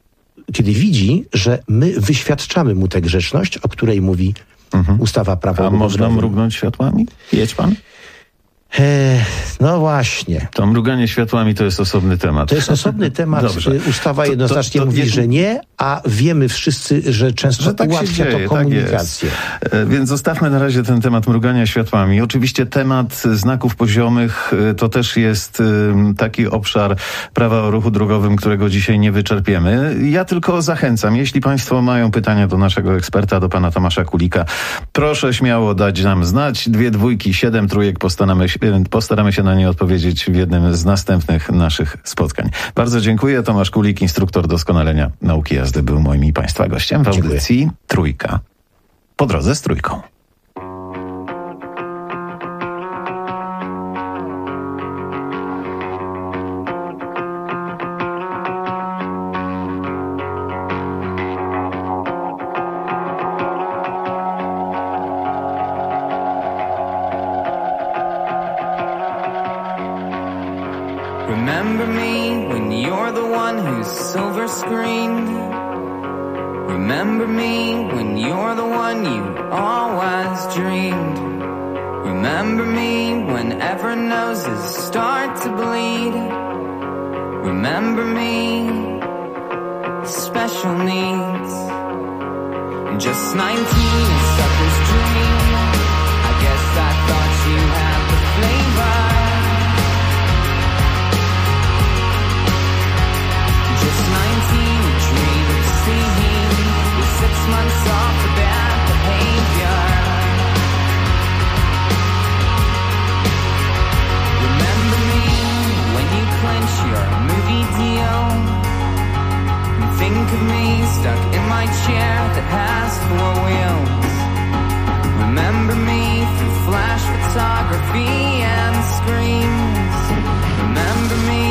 kiedy widzi, że my wyświadczamy mu tę grzeczność, o której mówi ustawa Prawo o ruchu drogowym. A można mrugnąć światłami? Jedź pan? No właśnie. To mruganie światłami to jest osobny temat. To jest osobny temat. Dobrze. Ustawa jednoznacznie mówi, że nie, a wiemy wszyscy, że często tak ułatwia to komunikację. Tak więc zostawmy na razie ten temat mrugania światłami. Oczywiście temat znaków poziomych to też jest taki obszar prawa o ruchu drogowym, którego dzisiaj nie wyczerpiemy. Ja tylko zachęcam, jeśli Państwo mają pytania do naszego eksperta, do pana Tomasza Kulika, proszę śmiało dać nam znać. 2 dwójki, 7 trójek, postaramy się na nie odpowiedzieć w jednym z następnych naszych spotkań. Bardzo dziękuję. Tomasz Kulik, instruktor doskonalenia nauki jazdy, był moim i Państwa gościem w audycji Trójka. Po drodze z Trójką. Remember me when you're the one who's silver screened. Remember me when you're the one you always dreamed. Remember me whenever noses start to bleed. Remember me, special needs. Just 19, a sucker's dream. I guess I thought you had the flavor. Just 19, a dream of seeing with 6 months off for bad behavior. Remember me when you clench your movie deal. And think of me stuck in my chair that has 4 wheels. Remember me through flash photography and screens. Remember me,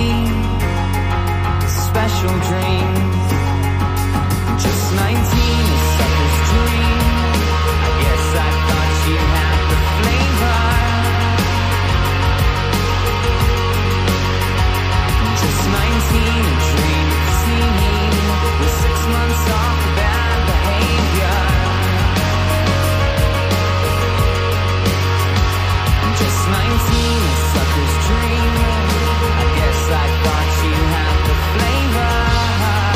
special dreams. Just 19, a sucker's dream. I guess I thought you had the flavor. Just 19, a dream of seeing with 6 months off for bad behavior. Just 19, a sucker's dream. I guess I thought you had the flavor.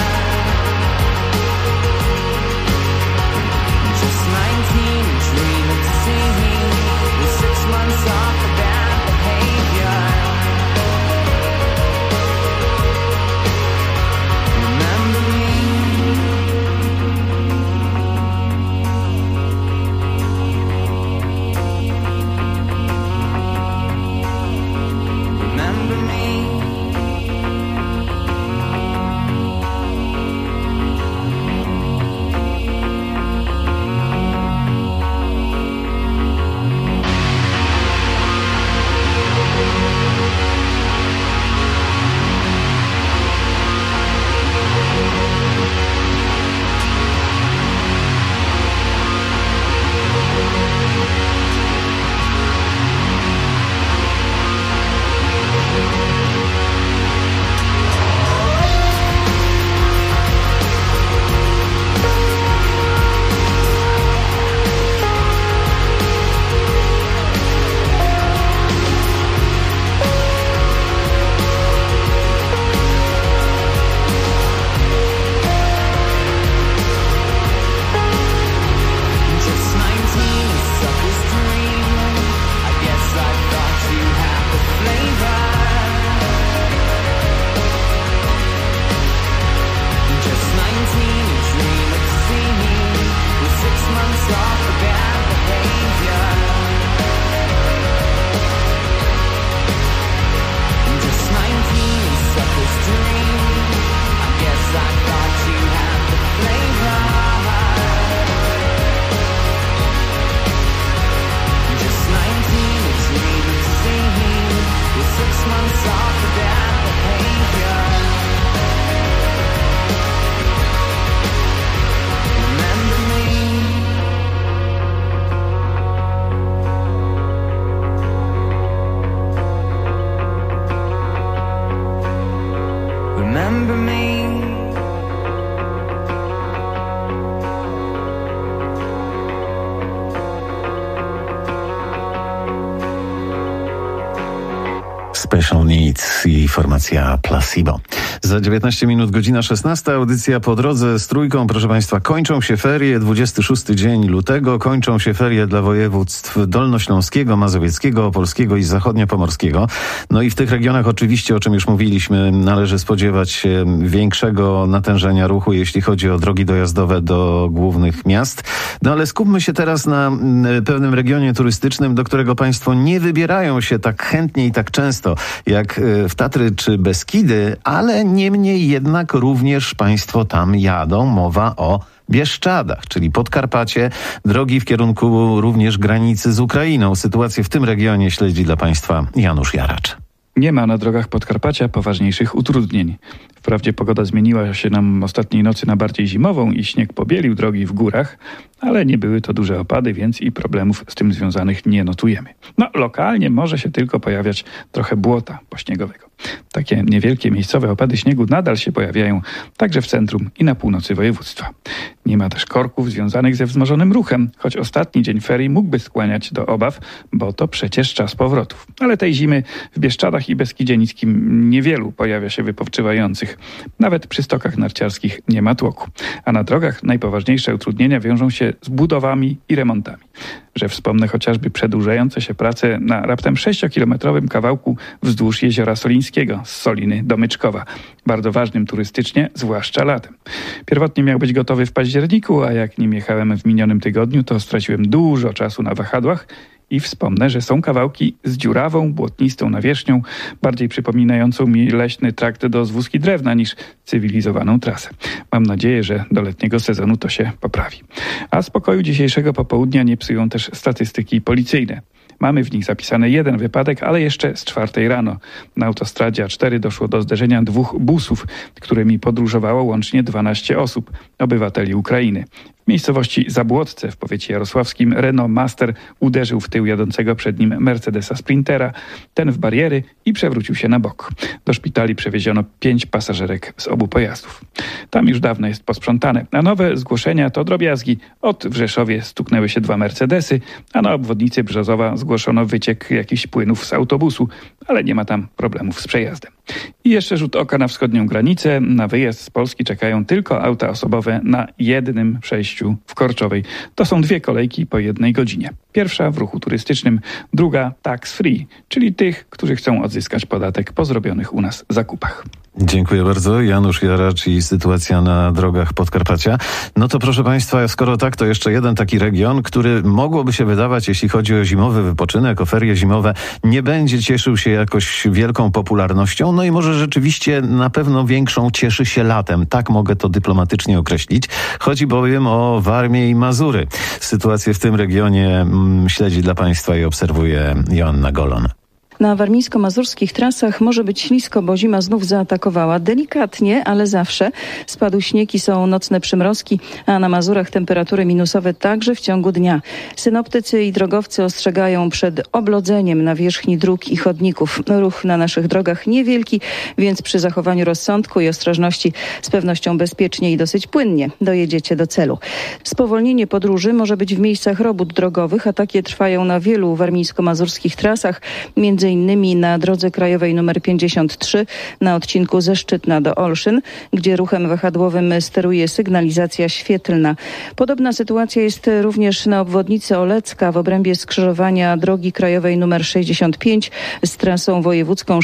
Special Needs i formacja Placebo. Za 19 minut, godzina 16, audycja Po drodze z Trójką. Proszę Państwa, kończą się ferie, 26 dzień lutego, kończą się ferie dla województw dolnośląskiego, mazowieckiego, opolskiego i zachodniopomorskiego. No i w tych regionach oczywiście, o czym już mówiliśmy, należy spodziewać się większego natężenia ruchu, jeśli chodzi o drogi dojazdowe do głównych miast. No ale skupmy się teraz na pewnym regionie turystycznym, do którego Państwo nie wybierają się tak chętnie i tak często jak w Tatry czy Beskidy, ale niemniej jednak również Państwo tam jadą. Mowa o Bieszczadach, czyli Podkarpacie, drogi w kierunku również granicy z Ukrainą. Sytuację w tym regionie śledzi dla Państwa Janusz Jaracz. Nie ma na drogach Podkarpacia poważniejszych utrudnień. Wprawdzie pogoda zmieniła się nam ostatniej nocy na bardziej zimową i śnieg pobielił drogi w górach, ale nie były to duże opady, więc i problemów z tym związanych nie notujemy. No, lokalnie może się tylko pojawiać trochę błota pośniegowego. Takie niewielkie miejscowe opady śniegu nadal się pojawiają także w centrum i na północy województwa. Nie ma też korków związanych ze wzmożonym ruchem, choć ostatni dzień ferii mógłby skłaniać do obaw, bo to przecież czas powrotów. Ale tej zimy w Bieszczadach i Beskidzie Niskim niewielu pojawia się wypoczywających. Nawet przy stokach narciarskich nie ma tłoku. A na drogach najpoważniejsze utrudnienia wiążą się z budowami i remontami. Że wspomnę chociażby przedłużające się prace na raptem 6-kilometrowym kawałku wzdłuż Jeziora Solińskiego z Soliny do Myczkowa. Bardzo ważnym turystycznie, zwłaszcza latem. Pierwotnie miał być gotowy w październiku, a jak nim jechałem w minionym tygodniu, to straciłem dużo czasu na wahadłach. I wspomnę, że są kawałki z dziurawą, błotnistą nawierzchnią, bardziej przypominającą mi leśny trakt do zwózki drewna niż cywilizowaną trasę. Mam nadzieję, że do letniego sezonu to się poprawi. A spokoju dzisiejszego popołudnia nie psują też statystyki policyjne. Mamy w nich zapisany jeden wypadek, ale jeszcze z 4 rano. Na autostradzie A4 doszło do zderzenia 2 busów, którymi podróżowało łącznie 12 osób, obywateli Ukrainy. W miejscowości Zabłotce w powiecie jarosławskim Renault Master uderzył w tył jadącego przed nim Mercedesa Sprintera, ten w bariery i przewrócił się na bok. Do szpitali przewieziono 5 pasażerek z obu pojazdów. Tam już dawno jest posprzątane, a nowe zgłoszenia to drobiazgi. W Rzeszowie stuknęły się 2 Mercedesy, a na obwodnicy Brzozowa zgłoszono wyciek jakichś płynów z autobusu, ale nie ma tam problemów z przejazdem. I jeszcze rzut oka na wschodnią granicę. Na wyjazd z Polski czekają tylko auta osobowe na jednym przejściu w Korczowej. To są 2 kolejki po 1 godzinie. Pierwsza w ruchu turystycznym, druga tax free, czyli tych, którzy chcą odzyskać podatek po zrobionych u nas zakupach. Dziękuję bardzo. Janusz Jaracz i sytuacja na drogach Podkarpacia. No to proszę Państwa, skoro tak, to jeszcze jeden taki region, który mogłoby się wydawać, jeśli chodzi o zimowy wypoczynek, o ferie zimowe, nie będzie cieszył się jakoś wielką popularnością, no i może rzeczywiście na pewno większą cieszy się latem. Tak mogę to dyplomatycznie określić. Chodzi bowiem o Warmię i Mazury. Sytuację w tym regionie śledzi dla Państwa i obserwuje Joanna Golon. Na warmińsko-mazurskich trasach może być ślisko, bo zima znów zaatakowała. Delikatnie, ale zawsze. Spadł śnieg i są nocne przymrozki, a na Mazurach temperatury minusowe także w ciągu dnia. Synoptycy i drogowcy ostrzegają przed oblodzeniem nawierzchni dróg i chodników. Ruch na naszych drogach niewielki, więc przy zachowaniu rozsądku i ostrożności z pewnością bezpiecznie i dosyć płynnie dojedziecie do celu. Spowolnienie podróży może być w miejscach robót drogowych, a takie trwają na wielu warmińsko-mazurskich trasach, między innymi na drodze krajowej nr 53 na odcinku ze Szczytna do Olszyn, gdzie ruchem wahadłowym steruje sygnalizacja świetlna. Podobna sytuacja jest również na obwodnicy Olecka w obrębie skrzyżowania drogi krajowej nr 65 z trasą wojewódzką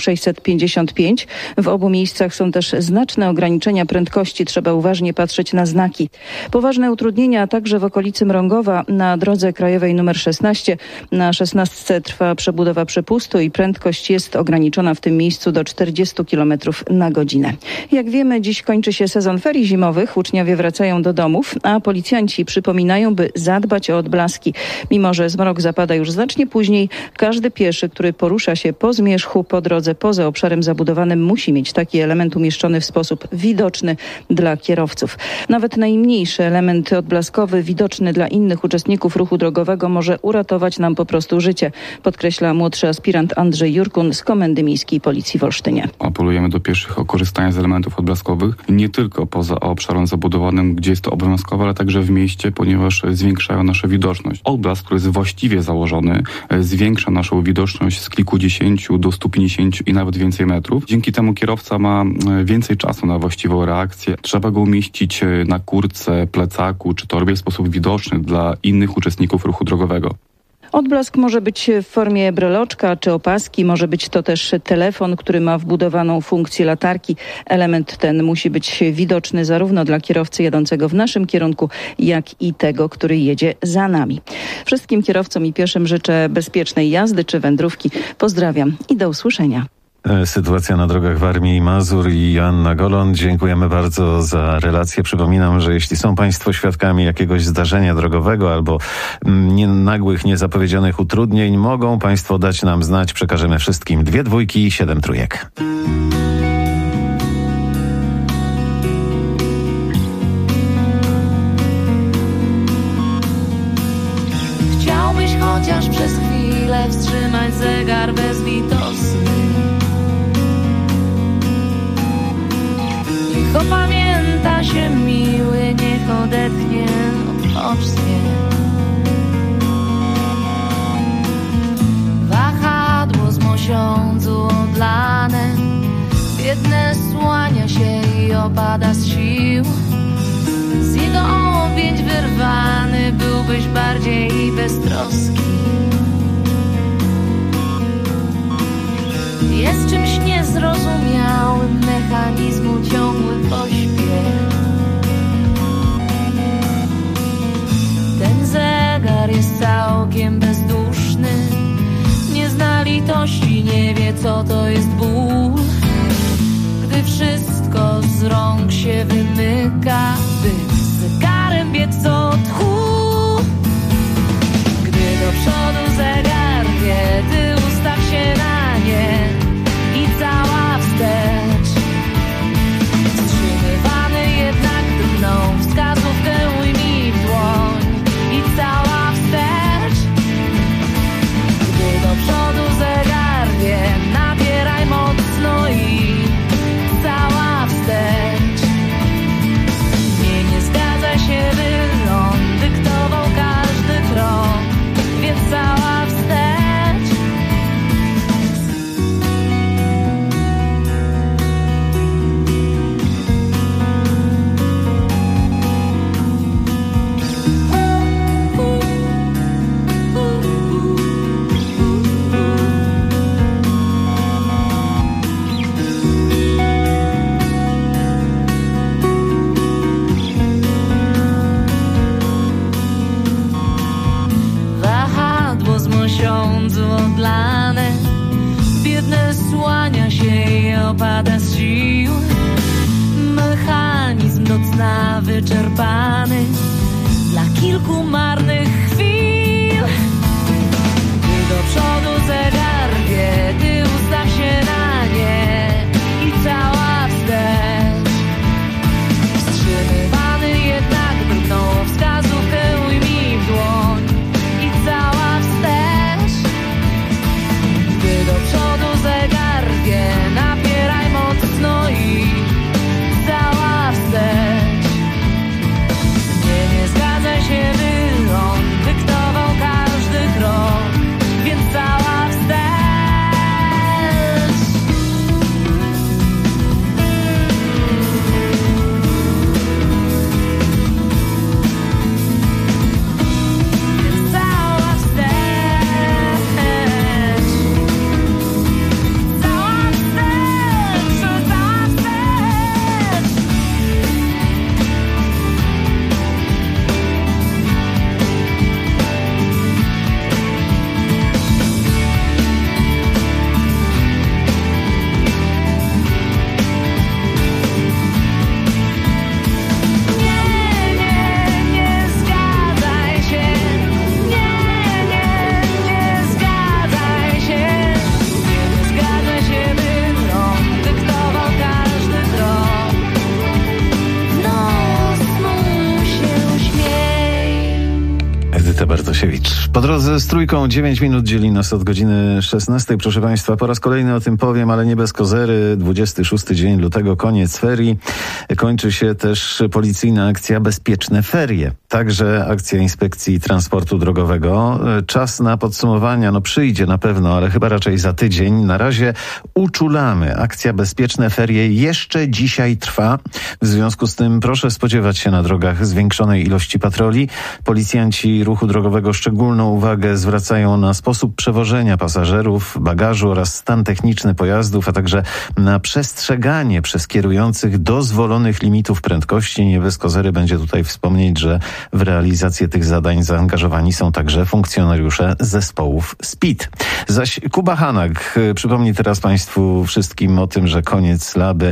655. W obu miejscach są też znaczne ograniczenia prędkości. Trzeba uważnie patrzeć na znaki. Poważne utrudnienia także w okolicy Mrągowa na drodze krajowej nr 16. Na 16 trwa przebudowa przepustu i prędkość jest ograniczona w tym miejscu do 40 km na godzinę. Jak wiemy, dziś kończy się sezon ferii zimowych, uczniowie wracają do domów, a policjanci przypominają, by zadbać o odblaski. Mimo że zmrok zapada już znacznie później, każdy pieszy, który porusza się po zmierzchu, po drodze, poza obszarem zabudowanym, musi mieć taki element umieszczony w sposób widoczny dla kierowców. Nawet najmniejszy element odblaskowy, widoczny dla innych uczestników ruchu drogowego, może uratować nam po prostu życie, podkreśla młodszy aspirant Andrzej Jurkun z Komendy Miejskiej Policji w Olsztynie. Apelujemy do pieszych o korzystanie z elementów odblaskowych nie tylko poza obszarem zabudowanym, gdzie jest to obowiązkowe, ale także w mieście, ponieważ zwiększają naszą widoczność. Odblask, który jest właściwie założony, zwiększa naszą widoczność z kilkudziesięciu do 150 i nawet więcej metrów. Dzięki temu kierowca ma więcej czasu na właściwą reakcję. Trzeba go umieścić na kurtce, plecaku czy torbie w sposób widoczny dla innych uczestników ruchu drogowego. Odblask może być w formie breloczka czy opaski, może być to też telefon, który ma wbudowaną funkcję latarki. Element ten musi być widoczny zarówno dla kierowcy jadącego w naszym kierunku, jak i tego, który jedzie za nami. Wszystkim kierowcom i pieszym życzę bezpiecznej jazdy czy wędrówki. Pozdrawiam i do usłyszenia. Sytuacja na drogach Warmii i Mazur i Joanna Golon. Dziękujemy bardzo za relację. Przypominam, że jeśli są Państwo świadkami jakiegoś zdarzenia drogowego albo nagłych, niezapowiedzianych utrudnień, mogą Państwo dać nam znać. Przekażemy wszystkim 2 dwójki i 7 trójek. Chciałbyś chociaż przez chwilę wstrzymać zegar bezlitosny. Niech opamięta się miły, niech odetchnie, odpocznie. Wahadło z mosiądzu odlane, biedne słania się i opada z sił. Z jego objęć wyrwany byłbyś bardziej beztroski. Jest czymś niezrozumiałym mechanizmu ciągły pośpiech. Ten zegar jest całkiem bezduszny, nie zna litości, nie wie co to jest ból. Gdy wszystko z rąk się wymyka, by z zegarem biec od tchu. Gdy do przodu zegar wie, ty ustaw się na nie i cała wstecz. Wstrzymywany jednak drgną, wskazówkę ujmij w dłoń i cała wstecz. Gdy do przodu zegar wie, nabieraj mocno i cała wstecz. Nie Anita Bartosiewicz. Po drodze z Trójką 9 minut dzieli nas od godziny 16. Proszę Państwa, po raz kolejny o tym powiem, ale nie bez kozery. 26 dzień lutego, koniec ferii. Kończy się też policyjna akcja Bezpieczne Ferie. Także akcja Inspekcji Transportu Drogowego. Czas na podsumowania, przyjdzie na pewno, ale chyba raczej za tydzień. Na razie uczulamy. Akcja Bezpieczne Ferie jeszcze dzisiaj trwa. W związku z tym proszę spodziewać się na drogach zwiększonej ilości patroli. Policjanci ruchu drogowego szczególną uwagę zwracają na sposób przewożenia pasażerów, bagażu oraz stan techniczny pojazdów, a także na przestrzeganie przez kierujących dozwolonych limitów prędkości. Nie bez kozery będzie tutaj wspomnieć, że w realizację tych zadań zaangażowani są także funkcjonariusze zespołów SPID. Zaś Kuba Hanak przypomni teraz Państwu wszystkim o tym, że koniec Laby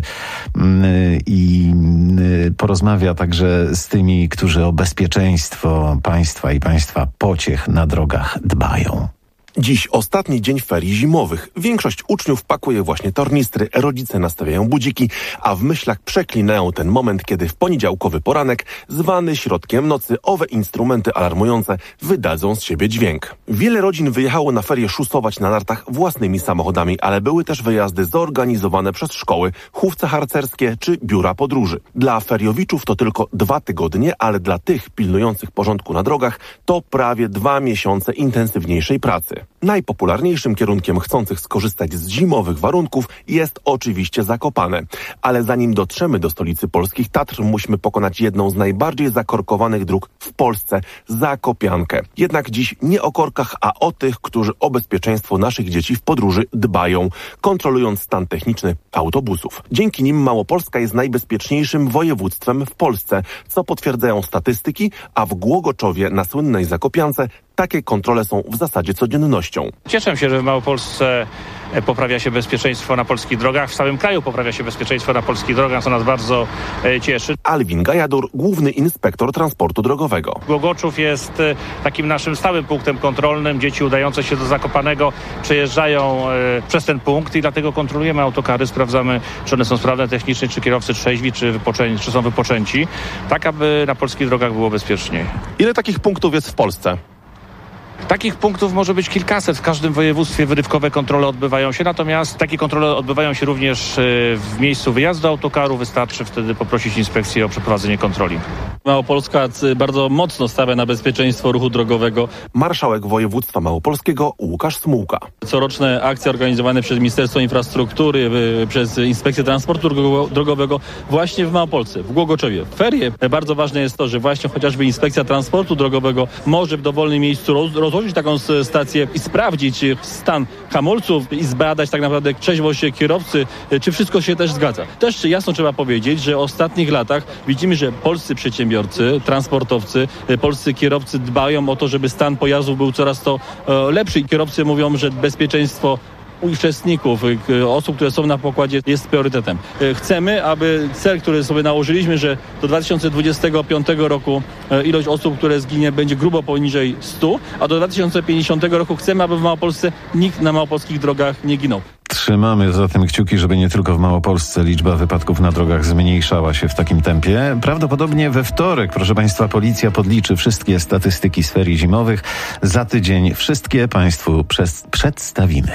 i porozmawia także z tymi, którzy o bezpieczeństwo państwa i państwa pociech na drogach dbają. Dziś ostatni dzień ferii zimowych. Większość uczniów pakuje właśnie tornistry, rodzice nastawiają budziki, a w myślach przeklinają ten moment, kiedy w poniedziałkowy poranek, zwany środkiem nocy, owe instrumenty alarmujące wydadzą z siebie dźwięk. Wiele rodzin wyjechało na ferie szusować na nartach własnymi samochodami, ale były też wyjazdy zorganizowane przez szkoły, chówce harcerskie czy biura podróży. Dla feriowiczów to tylko 2 tygodnie, ale dla tych pilnujących porządku na drogach to prawie 2 miesiące intensywniejszej pracy. Najpopularniejszym kierunkiem chcących skorzystać z zimowych warunków jest oczywiście Zakopane. Ale zanim dotrzemy do stolicy polskich Tatr, musimy pokonać jedną z najbardziej zakorkowanych dróg w Polsce – Zakopiankę. Jednak dziś nie o korkach, a o tych, którzy o bezpieczeństwo naszych dzieci w podróży dbają, kontrolując stan techniczny autobusów. Dzięki nim Małopolska jest najbezpieczniejszym województwem w Polsce, co potwierdzają statystyki, a w Głogoczowie na słynnej Zakopiance takie kontrole są w zasadzie codziennością. Cieszę się, że w Małopolsce poprawia się bezpieczeństwo na polskich drogach. W całym kraju poprawia się bezpieczeństwo na polskich drogach, co nas bardzo cieszy. Alwin Gajadur, główny inspektor transportu drogowego. Głogoczów jest takim naszym stałym punktem kontrolnym. Dzieci udające się do Zakopanego przejeżdżają przez ten punkt i dlatego kontrolujemy autokary, sprawdzamy, czy one są sprawne technicznie, czy kierowcy trzeźwi, czy są wypoczęci, tak aby na polskich drogach było bezpieczniej. Ile takich punktów jest w Polsce? Takich punktów może być kilkaset. W każdym województwie wyrywkowe kontrole odbywają się, natomiast takie kontrole odbywają się również w miejscu wyjazdu autokaru. Wystarczy wtedy poprosić inspekcję o przeprowadzenie kontroli. Małopolska bardzo mocno stawia na bezpieczeństwo ruchu drogowego. Marszałek województwa małopolskiego Łukasz Smułka. Coroczne akcje organizowane przez Ministerstwo Infrastruktury, przez Inspekcję Transportu Drogowego właśnie w Małopolsce, w Głogoczowie. W ferie bardzo ważne jest to, że właśnie chociażby Inspekcja Transportu Drogowego może w dowolnym miejscu rozłożyć taką stację i sprawdzić stan hamulców i zbadać tak naprawdę trzeźwość kierowcy, czy wszystko się też zgadza. Też jasno trzeba powiedzieć, że w ostatnich latach widzimy, że polscy przedsiębiorcy, transportowcy, polscy kierowcy dbają o to, żeby stan pojazdów był coraz to lepszy i kierowcy mówią, że bezpieczeństwo uczestników, osób, które są na pokładzie jest priorytetem. Chcemy, aby cel, który sobie nałożyliśmy, że do 2025 roku ilość osób, które zginie, będzie grubo poniżej 100, a do 2050 roku chcemy, aby w Małopolsce nikt na małopolskich drogach nie ginął. Trzymamy zatem kciuki, żeby nie tylko w Małopolsce liczba wypadków na drogach zmniejszała się w takim tempie. Prawdopodobnie we wtorek, proszę Państwa, policja podliczy wszystkie statystyki z ferii zimowych. Za tydzień wszystkie Państwu przedstawimy.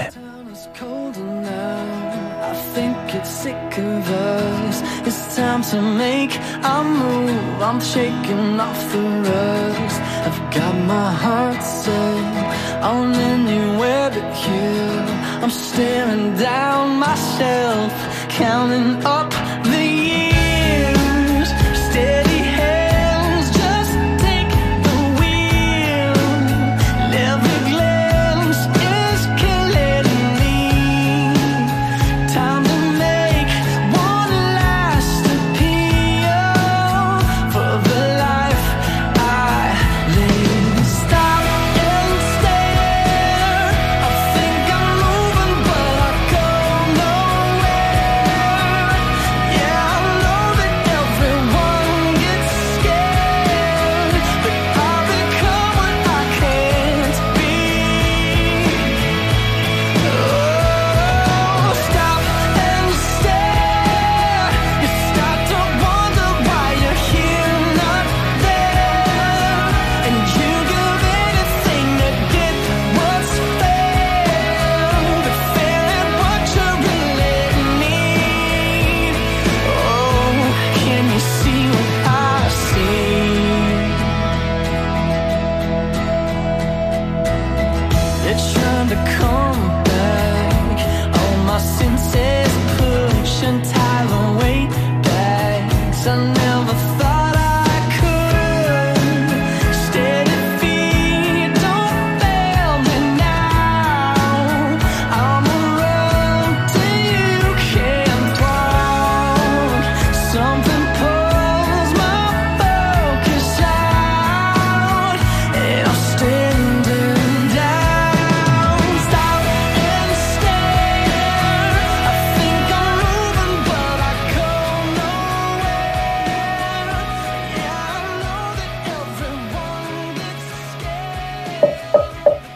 Get sick of us. It's time to make a move. I'm shaking off the rust. I've got my heart set on anywhere but here. I'm staring down myself, counting up the years. Steady hands, just take the wheel. Every glance is killing me. Time to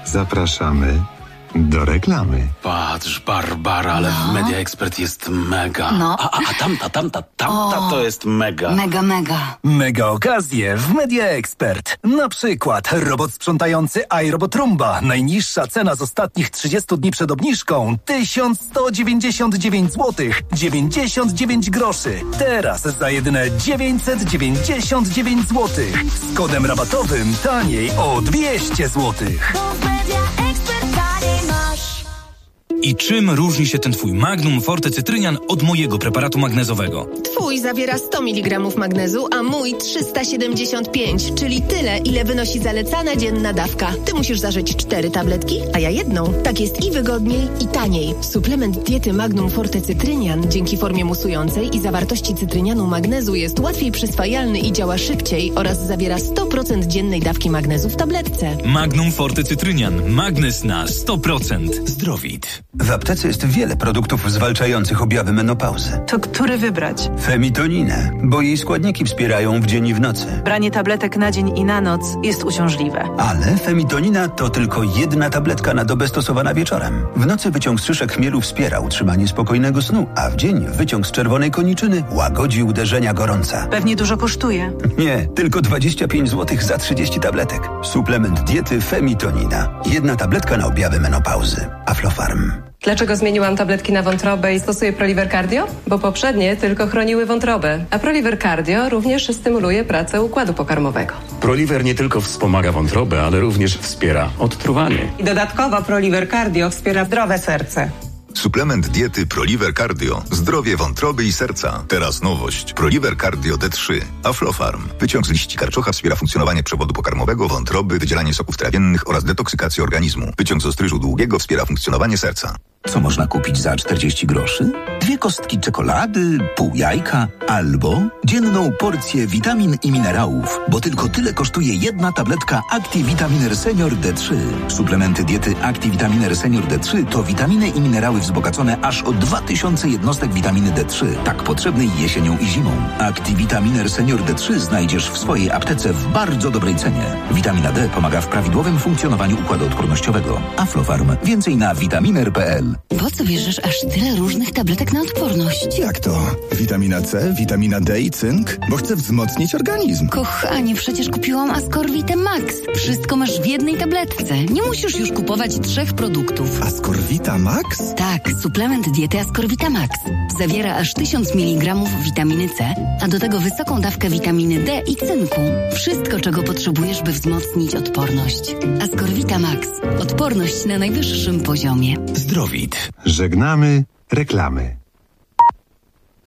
Zapraszamy do reklamy. Patrz, Barbara, ale w Media Expert jest mega. No. A tamta to jest mega. Mega. Mega okazje w Media Expert. Na przykład robot sprzątający iRobot Roomba. Najniższa cena z ostatnich 30 dni przed obniżką 1199 zł 99 groszy. Teraz za jedyne 999 zł. Z kodem rabatowym taniej o 200 zł. I czym różni się ten twój Magnum Forte Cytrynian od mojego preparatu magnezowego? Twój zawiera 100 mg magnezu, a mój 375, czyli tyle, ile wynosi zalecana dzienna dawka. Ty musisz zażyć 4 tabletki, a ja jedną. Tak jest i wygodniej, i taniej. Suplement diety Magnum Forte Cytrynian dzięki formie musującej i zawartości cytrynianu magnezu jest łatwiej przyswajalny i działa szybciej oraz zawiera 100% dziennej dawki magnezu w tabletce. Magnum Forte Cytrynian. Magnes na 100%. Zdrowit. W aptece jest wiele produktów zwalczających objawy menopauzy. To który wybrać? Femitoninę, bo jej składniki wspierają w dzień i w nocy. Branie tabletek na dzień i na noc jest uciążliwe. Ale femitonina to tylko jedna tabletka na dobę stosowana wieczorem. W nocy wyciąg z szyszek chmielu wspiera utrzymanie spokojnego snu, a w dzień wyciąg z czerwonej koniczyny łagodzi uderzenia gorąca. Pewnie dużo kosztuje. Nie, tylko 25 zł za 30 tabletek. Suplement diety Femitonina. Jedna tabletka na objawy menopauzy. Aflofarm. Dlaczego zmieniłam tabletki na wątrobę i stosuję Proliver Cardio? Bo poprzednie tylko chroniły wątrobę, a Proliver Cardio również stymuluje pracę układu pokarmowego. Proliver nie tylko wspomaga wątrobę, ale również wspiera odtruwanie. I dodatkowo Proliver Cardio wspiera zdrowe serce. Suplement diety Proliver Cardio. Zdrowie wątroby i serca. Teraz nowość. Proliver Cardio D3. Aflofarm. Wyciąg z liści karczocha wspiera funkcjonowanie przewodu pokarmowego, wątroby, wydzielanie soków trawiennych oraz detoksykację organizmu. Wyciąg z ostryżu długiego wspiera funkcjonowanie serca. Co można kupić za 40 groszy? 2 kostki czekolady, pół jajka albo dzienną porcję witamin i minerałów, bo tylko tyle kosztuje jedna tabletka Activitaminer Senior D3. Suplementy diety Activitaminer Senior D3 to witaminy i minerały wzbogacone aż o 2000 jednostek witaminy D3, tak potrzebnej jesienią i zimą. Activitaminer Senior D3 znajdziesz w swojej aptece w bardzo dobrej cenie. Witamina D pomaga w prawidłowym funkcjonowaniu układu odpornościowego. Aflofarm. Więcej na vitaminer.pl. Po co bierzesz aż tyle różnych tabletek na odporność? Jak to? Witamina C, witamina D i cynk? Bo chcę wzmocnić organizm. Kochanie, przecież kupiłam Ascorvitę Max. Wszystko masz w jednej tabletce. Nie musisz już kupować 3 produktów. Ascorvita Max? Tak, suplement diety Ascorvita Max. Zawiera aż 1000 mg witaminy C, a do tego wysoką dawkę witaminy D i cynku. Wszystko, czego potrzebujesz, by wzmocnić odporność. Ascorvita Max. Odporność na najwyższym poziomie. Zdrowit. Żegnamy reklamy.